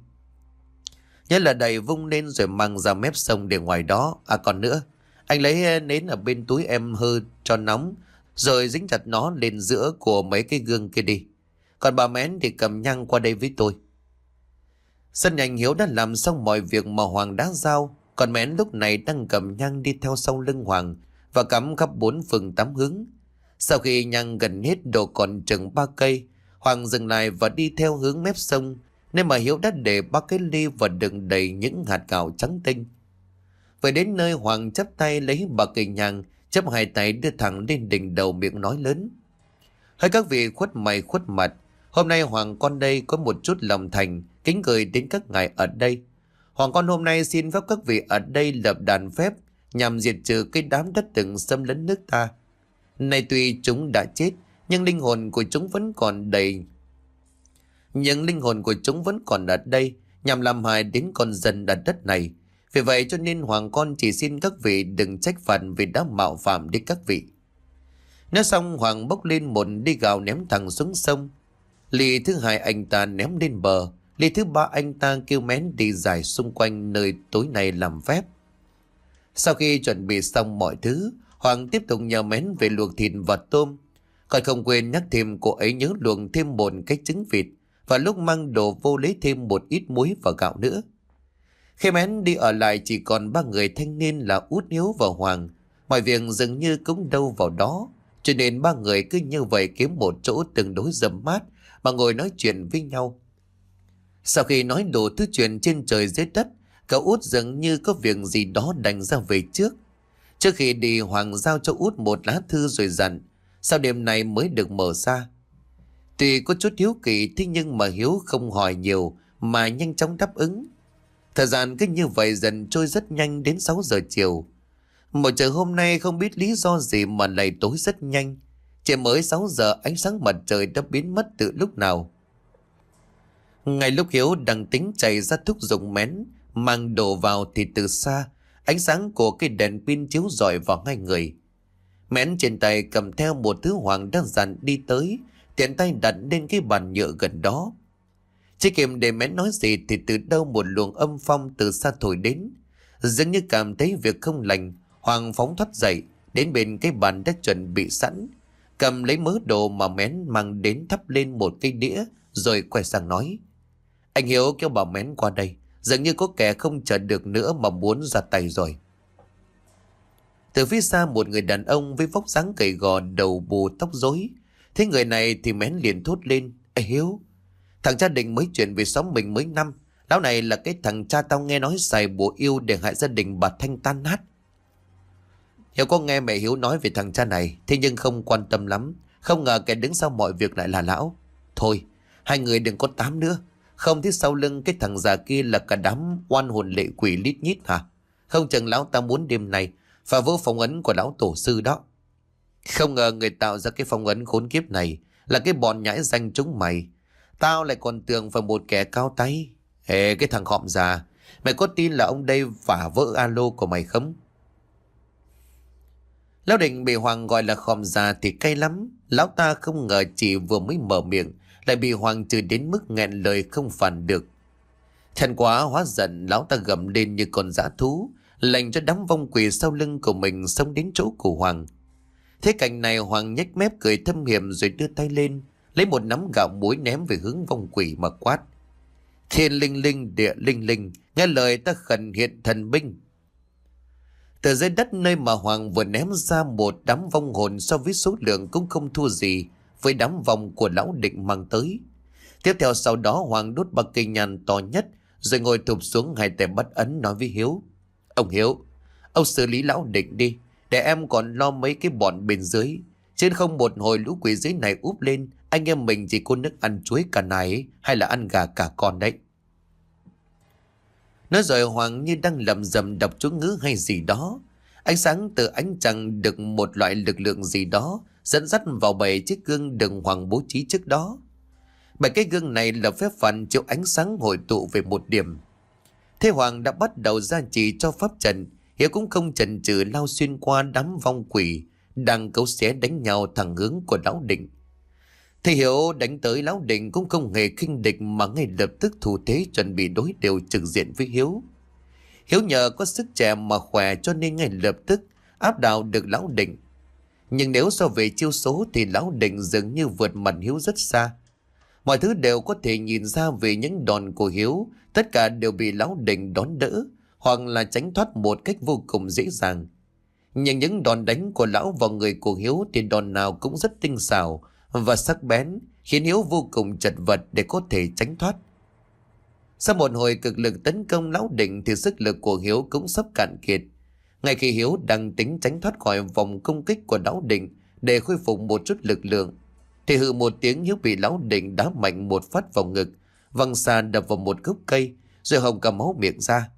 Rồi mang ra mép sông để ngoài đó. À còn nữa, anh lấy nến ở bên túi em hơ cho nóng, rồi dính chặt nó lên giữa của mấy cái gương kia đi. Còn bà Mén thì cầm nhang qua đây với tôi. Sân nhanh, Hiếu đã làm xong mọi việc mà Hoàng đã giao. Còn Mén lúc này đang cầm nhang đi theo sau lưng Hoàng và cắm khắp 4 phương 8 hướng. Sau khi nhang gần hết độ còn chừng 3 cây, Hoàng dừng lại và đi theo hướng mép sông, nơi mà Hiếu đã để 3 cái ly và đựng đầy những hạt gạo trắng tinh. Về đến nơi, Hoàng chắp tay lấy 3 cây nhang, chắp 2 tay đưa thẳng lên đỉnh đầu, miệng nói lớn: hỡi các vị khuất mày khuất mặt, hôm nay Hoàng con đây có một chút lòng thành kính gửi đến các ngài ở đây. Hoàng con hôm nay xin phép các vị ở đây lập đàn phép nhằm diệt trừ cái đám đất từng xâm lấn nước ta. Nay tuy chúng đã chết, nhưng linh hồn của chúng vẫn còn ở đây, nhằm làm hại đến con dân đất đất này. Vì vậy cho nên Hoàng con chỉ xin các vị đừng trách phạt vì đã mạo phạm đến các vị. Nói xong, Hoàng bốc lên một ly gạo ném thẳng xuống sông. Ly thứ 2 anh ta ném lên bờ. Ly thứ 3 anh ta kêu Mén đi giải xung quanh nơi tối nay làm phép. Sau khi chuẩn bị xong mọi thứ, Hoàng tiếp tục nhờ Mén về luộc thịt và tôm. Còn không quên nhắc thêm cô ấy nhớ luộc thêm một cái trứng vịt, và lúc mang đồ vô lấy thêm một ít muối và gạo nữa. Khi Mén đi ở lại chỉ còn 3 người thanh niên là Út, Hiếu và Hoàng. Mọi việc dường như cũng đâu vào đó, cho nên 3 người cứ như vậy kiếm một chỗ tương đối rậm mát mà ngồi nói chuyện với nhau. Sau khi nói đủ thứ chuyện trên trời dưới đất, Cậu út dường như có việc gì đó đành ra về trước. Trước khi đi, Hoàng giao cho út một lá thư rồi dặn sau đêm nay mới được mở ra. Tuy có chút hiếu kỳ, thế nhưng mà Hiếu không hỏi nhiều mà nhanh chóng đáp ứng. Thời gian cứ như vậy dần trôi rất nhanh, đến 6 giờ chiều. Một trời hôm nay không biết lý do gì mà lại tối rất nhanh. Chỉ mới 6 giờ ánh sáng mặt trời đã biến mất từ lúc nào. Ngay lúc Hiếu đang tính chạy ra thúc giục Mén mang đồ vào thì từ xa, ánh sáng của cây đèn pin chiếu rọi vào hai người. Mén trên tay cầm theo một thứ Hoàng đang dặn đi tới, tiện tay đặt lên cái bàn nhựa gần đó. Chỉ kịp để Mén nói gì thì từ đâu một luồng âm phong từ xa thổi đến. Dường như cảm thấy việc không lành, Hoàng phóng thoát dậy đến bên cái bàn đã chuẩn bị sẵn, cầm lấy mớ đồ mà Mén mang đến thắp lên một cây đĩa rồi quay sang nói: Anh Hiếu kêu bảo Mén qua đây, dường như có kẻ không chờ được nữa mà muốn ra tay rồi. Từ phía xa một người đàn ông với vóc dáng gầy gò, đầu bù tóc rối. Thế người này thì Mén liền thốt lên: Ê Hiếu, thằng cha Định mới chuyển về xóm mình mấy năm. Lão này là cái thằng cha tao nghe nói xài bùa yêu để hại gia đình bà Thanh tan nát. Hiếu có nghe mẹ Hiếu nói về thằng cha này, thế nhưng không quan tâm lắm. Không ngờ kẻ đứng sau mọi việc lại là lão. Thôi, hai người đừng có tám nữa. Không thấy sau lưng cái thằng già kia là cả đám oan hồn lệ quỷ lít nhít hả? Không chừng lão ta muốn đêm này phá vỡ phong ấn của lão tổ sư đó. Không ngờ người tạo ra cái phong ấn khốn kiếp này là cái bọn nhãi danh chúng mày. Tao lại còn tưởng phải một kẻ cao tay. Ê cái thằng khọm già, mày có tin là ông đây phá vỡ alo của mày không? Lão Định bị Hoàng gọi là khòm già thì cay lắm. Lão ta không ngờ chỉ vừa mới mở miệng lại bị Hoàng chửi đến mức nghẹn lời không phản được. Thẹn quá hóa giận, lão ta gầm lên như con dã thú, lệnh cho đám vong quỷ sau lưng của mình xông đến chỗ của Hoàng. Thế cảnh này, Hoàng nhếch mép cười thâm hiểm rồi đưa tay lên lấy một nắm gạo muối ném về hướng vong quỷ mà quát: Thiên linh linh, địa linh linh, nghe lời ta khẩn hiện thần binh. Từ dưới đất nơi mà Hoàng vừa ném ra một đám vong hồn so với số lượng cũng không thua gì với đám vong của lão Định mang tới. Tiếp theo sau đó Hoàng đốt bạc cây nhàn to nhất rồi ngồi thụp xuống, hai tay bắt ấn nói với Hiếu: Ông Hiếu, ông xử lý lão Định đi, để em còn lo mấy cái bọn bên dưới. Chứ không một hồi lũ quỷ dưới này úp lên, anh em mình chỉ có nước ăn chuối cả này hay là ăn gà cả con đấy. Nói rồi Hoàng như đang lầm rầm đọc chú ngữ hay gì đó. Ánh sáng từ ánh trăng được một loại lực lượng gì đó dẫn dắt vào 7 chiếc gương đừng Hoàng bố trí trước đó. 7 cái gương này là phép phản chiếu ánh sáng hội tụ về một điểm. Thế Hoàng đã bắt đầu gia trì cho pháp trận. Hiếu cũng không chần chừ lao xuyên qua đám vong quỷ đang cấu xé đánh nhau thẳng hướng của lão Định. Thế Hiếu đánh tới, lão Định cũng không hề khinh địch mà ngay lập tức thủ thế chuẩn bị đối đều trực diện với Hiếu. Hiếu nhờ có sức trẻ mà khỏe cho nên ngay lập tức áp đảo được lão Định. Nhưng nếu so về chiêu số thì lão Định dường như vượt mặt Hiếu rất xa. Mọi thứ đều có thể nhìn ra về những đòn của Hiếu, tất cả đều bị lão Định đón đỡ hoặc là tránh thoát một cách vô cùng dễ dàng. Nhưng những đòn đánh của lão vào người của Hiếu thì đòn nào cũng rất tinh xảo và sắc bén, khiến Hiếu vô cùng chật vật để có thể tránh thoát. Sau một hồi cực lực tấn công lão Định thì sức lực của Hiếu cũng sắp cạn kiệt. Ngay khi Hiếu đang tính tránh thoát khỏi vòng công kích của lão Định để khôi phục một chút lực lượng, thì hừ một tiếng, Hiếu bị lão Định đá mạnh một phát vào ngực, văng xa đập vào một gốc cây rồi hồng cả máu miệng ra.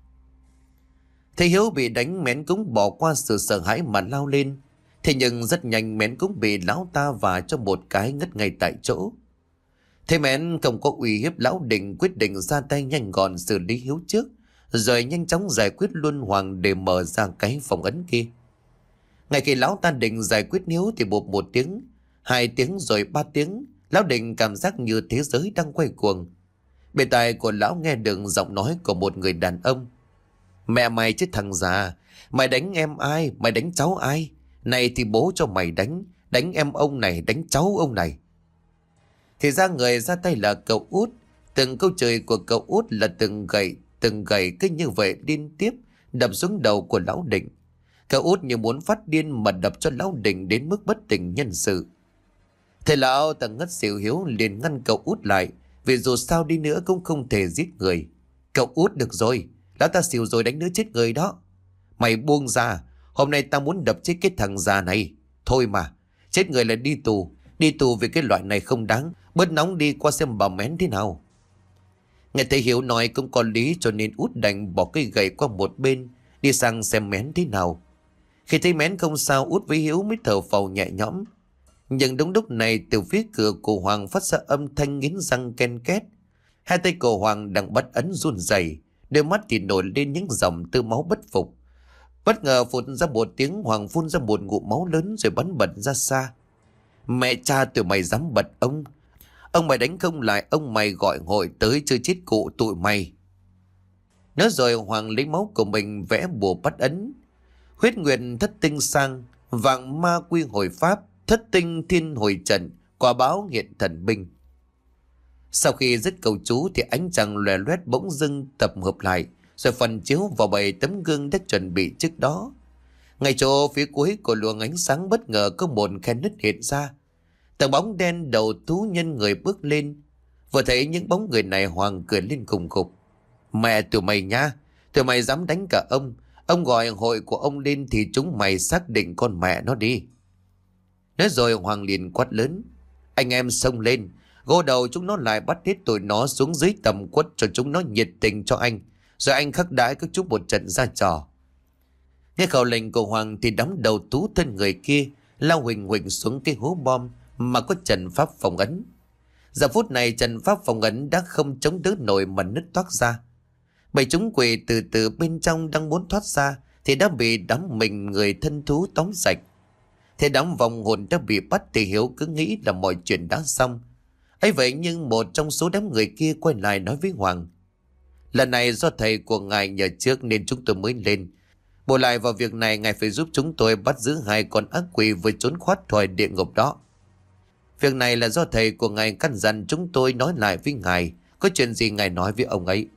Thấy Hiếu bị đánh, Mén cũng bỏ qua sự sợ hãi mà lao lên. Thế nhưng rất nhanh Mén cũng bị lão ta vả cho một cái ngất ngay tại chỗ. Thế Mén không có uy hiếp, lão Định quyết định ra tay nhanh gọn xử lý Hiếu trước, rồi nhanh chóng giải quyết luôn Hoàng để mở ra cái phòng ấn kia. Ngay khi lão ta định giải quyết Hiếu thì bụp một tiếng, 2 tiếng rồi 3 tiếng, lão Định cảm giác như thế giới đang quay cuồng. Bên tai của lão nghe được giọng nói của một người đàn ông: Mẹ mày chứ thằng già, mày đánh em ai, mày đánh cháu ai? Này thì bố cho mày đánh em ông này, đánh cháu ông này. Thì ra người ra tay là cậu Út. Từng câu chửi của cậu Út là từng gậy cứ như vậy liên tiếp đập xuống đầu của lão Định. Cậu Út như muốn phát điên mà đập cho lão Định đến mức bất tỉnh nhân sự. Thầy lão ta ngất xỉu, Hiếu liền ngăn cậu Út lại, vì dù sao đi nữa cũng không thể giết người. Cậu Út được rồi, Lão ta xỉu rồi đánh đứa chết người đó. Mày buông ra. Hôm nay tao muốn đập chết cái thằng già này. Thôi mà. Chết người là đi tù. Đi tù vì cái loại này không đáng. Bớt nóng đi qua xem bà Mén thế nào. Nghe thấy Hiếu nói cũng có lý, cho nên Út đành bỏ cây gậy qua một bên, đi sang xem Mén thế nào. Khi thấy Mén không sao, Út với Hiếu mới thở phào nhẹ nhõm. Nhưng đúng lúc này, từ phía cửa của Hoàng phát ra âm thanh nghiến răng ken két. Hai tay của Hoàng đang bắt ấn run rẩy, đôi mắt thì nổi lên những dòng tơ máu bất phục. Bất ngờ phụt ra một tiếng, Hoàng phun ra một ngụm máu lớn rồi bắn bật ra xa. Mẹ cha tụi mày dám bật ông. Ông mày đánh không lại, ông mày gọi hội tới chơi chết cụ tụi mày. Nói rồi Hoàng lấy máu của mình vẽ bùa bắt ấn. Huyết nguyệt thất tinh sang, vạn ma quy hồi pháp, thất tinh thiên hồi trận, quả báo hiện thần binh. Sau khi dứt câu chú thì ánh trăng lòe loét bỗng dưng tập hợp lại, rồi phần chiếu vào 7 tấm gương đã chuẩn bị trước đó. Ngay chỗ phía cuối của luồng ánh sáng bất ngờ có một khe nứt hiện ra. Tầng bóng đen đầu thú nhân người bước lên. Vừa thấy những bóng người này, Hoàng cười lên khùng khục. Mẹ tụi mày nha, tụi mày dám đánh cả ông. Ông gọi hội của ông lên thì chúng mày xác định con mẹ nó đi. Nói rồi Hoàng liền quát lớn. Anh em xông lên, gô đầu chúng nó lại, bắt hết tụi nó xuống dưới tầm quất cho chúng nó nhiệt tình cho anh. Rồi anh khắc đãi các chú một trận ra trò. Nghe khẩu lệnh của Hoàng thì đám đầu thú thân người kia lao huỳnh huỳnh xuống cái hố bom mà có trận pháp phòng ấn. Giờ phút này trận pháp phòng ấn đã không chống đỡ nổi mà nứt toác ra. Bảy chúng quỷ từ từ bên trong đang muốn thoát ra thì đã bị đám mình người thân thú tóm sạch. Thế đám vong hồn đã bị bắt thì Hiếu cứ nghĩ là mọi chuyện đã xong. Ấy vậy nhưng một trong số đám người kia quay lại nói với Hoàng. Lần này do thầy của ngài nhờ trước nên chúng tôi mới lên. Bù lại vào việc này, ngài phải giúp chúng tôi bắt giữ 2 con ác quỷ vừa trốn thoát khỏi địa ngục đó. Việc này là do thầy của ngài căn dặn chúng tôi nói lại với ngài. Có chuyện gì ngài nói với ông ấy.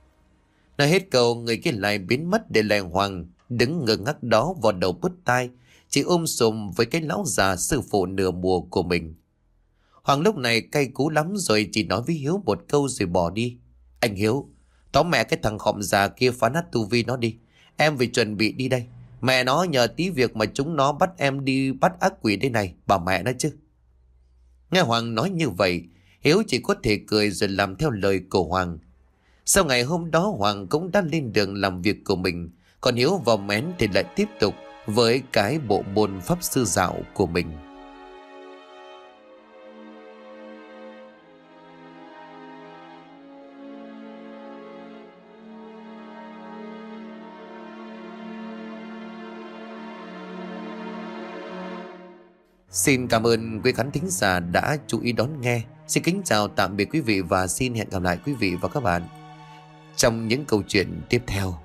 Nói hết câu, người kia lại biến mất, để lại Hoàng đứng ngơ ngác đó, vào đầu bứt tai, chỉ sùm với cái lão già sư phụ nửa mùa của mình. Hoàng lúc này cay cú lắm rồi, chỉ nói với Hiếu một câu rồi bỏ đi. Anh Hiếu, tóm mẹ cái thằng khọm già kia, phá nát tu vi nó đi. Em phải chuẩn bị đi đây. Mẹ nó nhờ tí việc mà chúng nó bắt em đi bắt ác quỷ đây này, bảo mẹ nó chứ. Nghe Hoàng nói như vậy, Hiếu chỉ có thể cười rồi làm theo lời của Hoàng. Sau ngày hôm đó, Hoàng cũng đã lên đường làm việc của mình, còn Hiếu và Mén thì lại tiếp tục với cái bộ môn pháp sư dạo của mình. Xin cảm ơn quý khán thính giả đã chú ý đón nghe. Xin kính chào tạm biệt quý vị và xin hẹn gặp lại quý vị và các bạn trong những câu chuyện tiếp theo.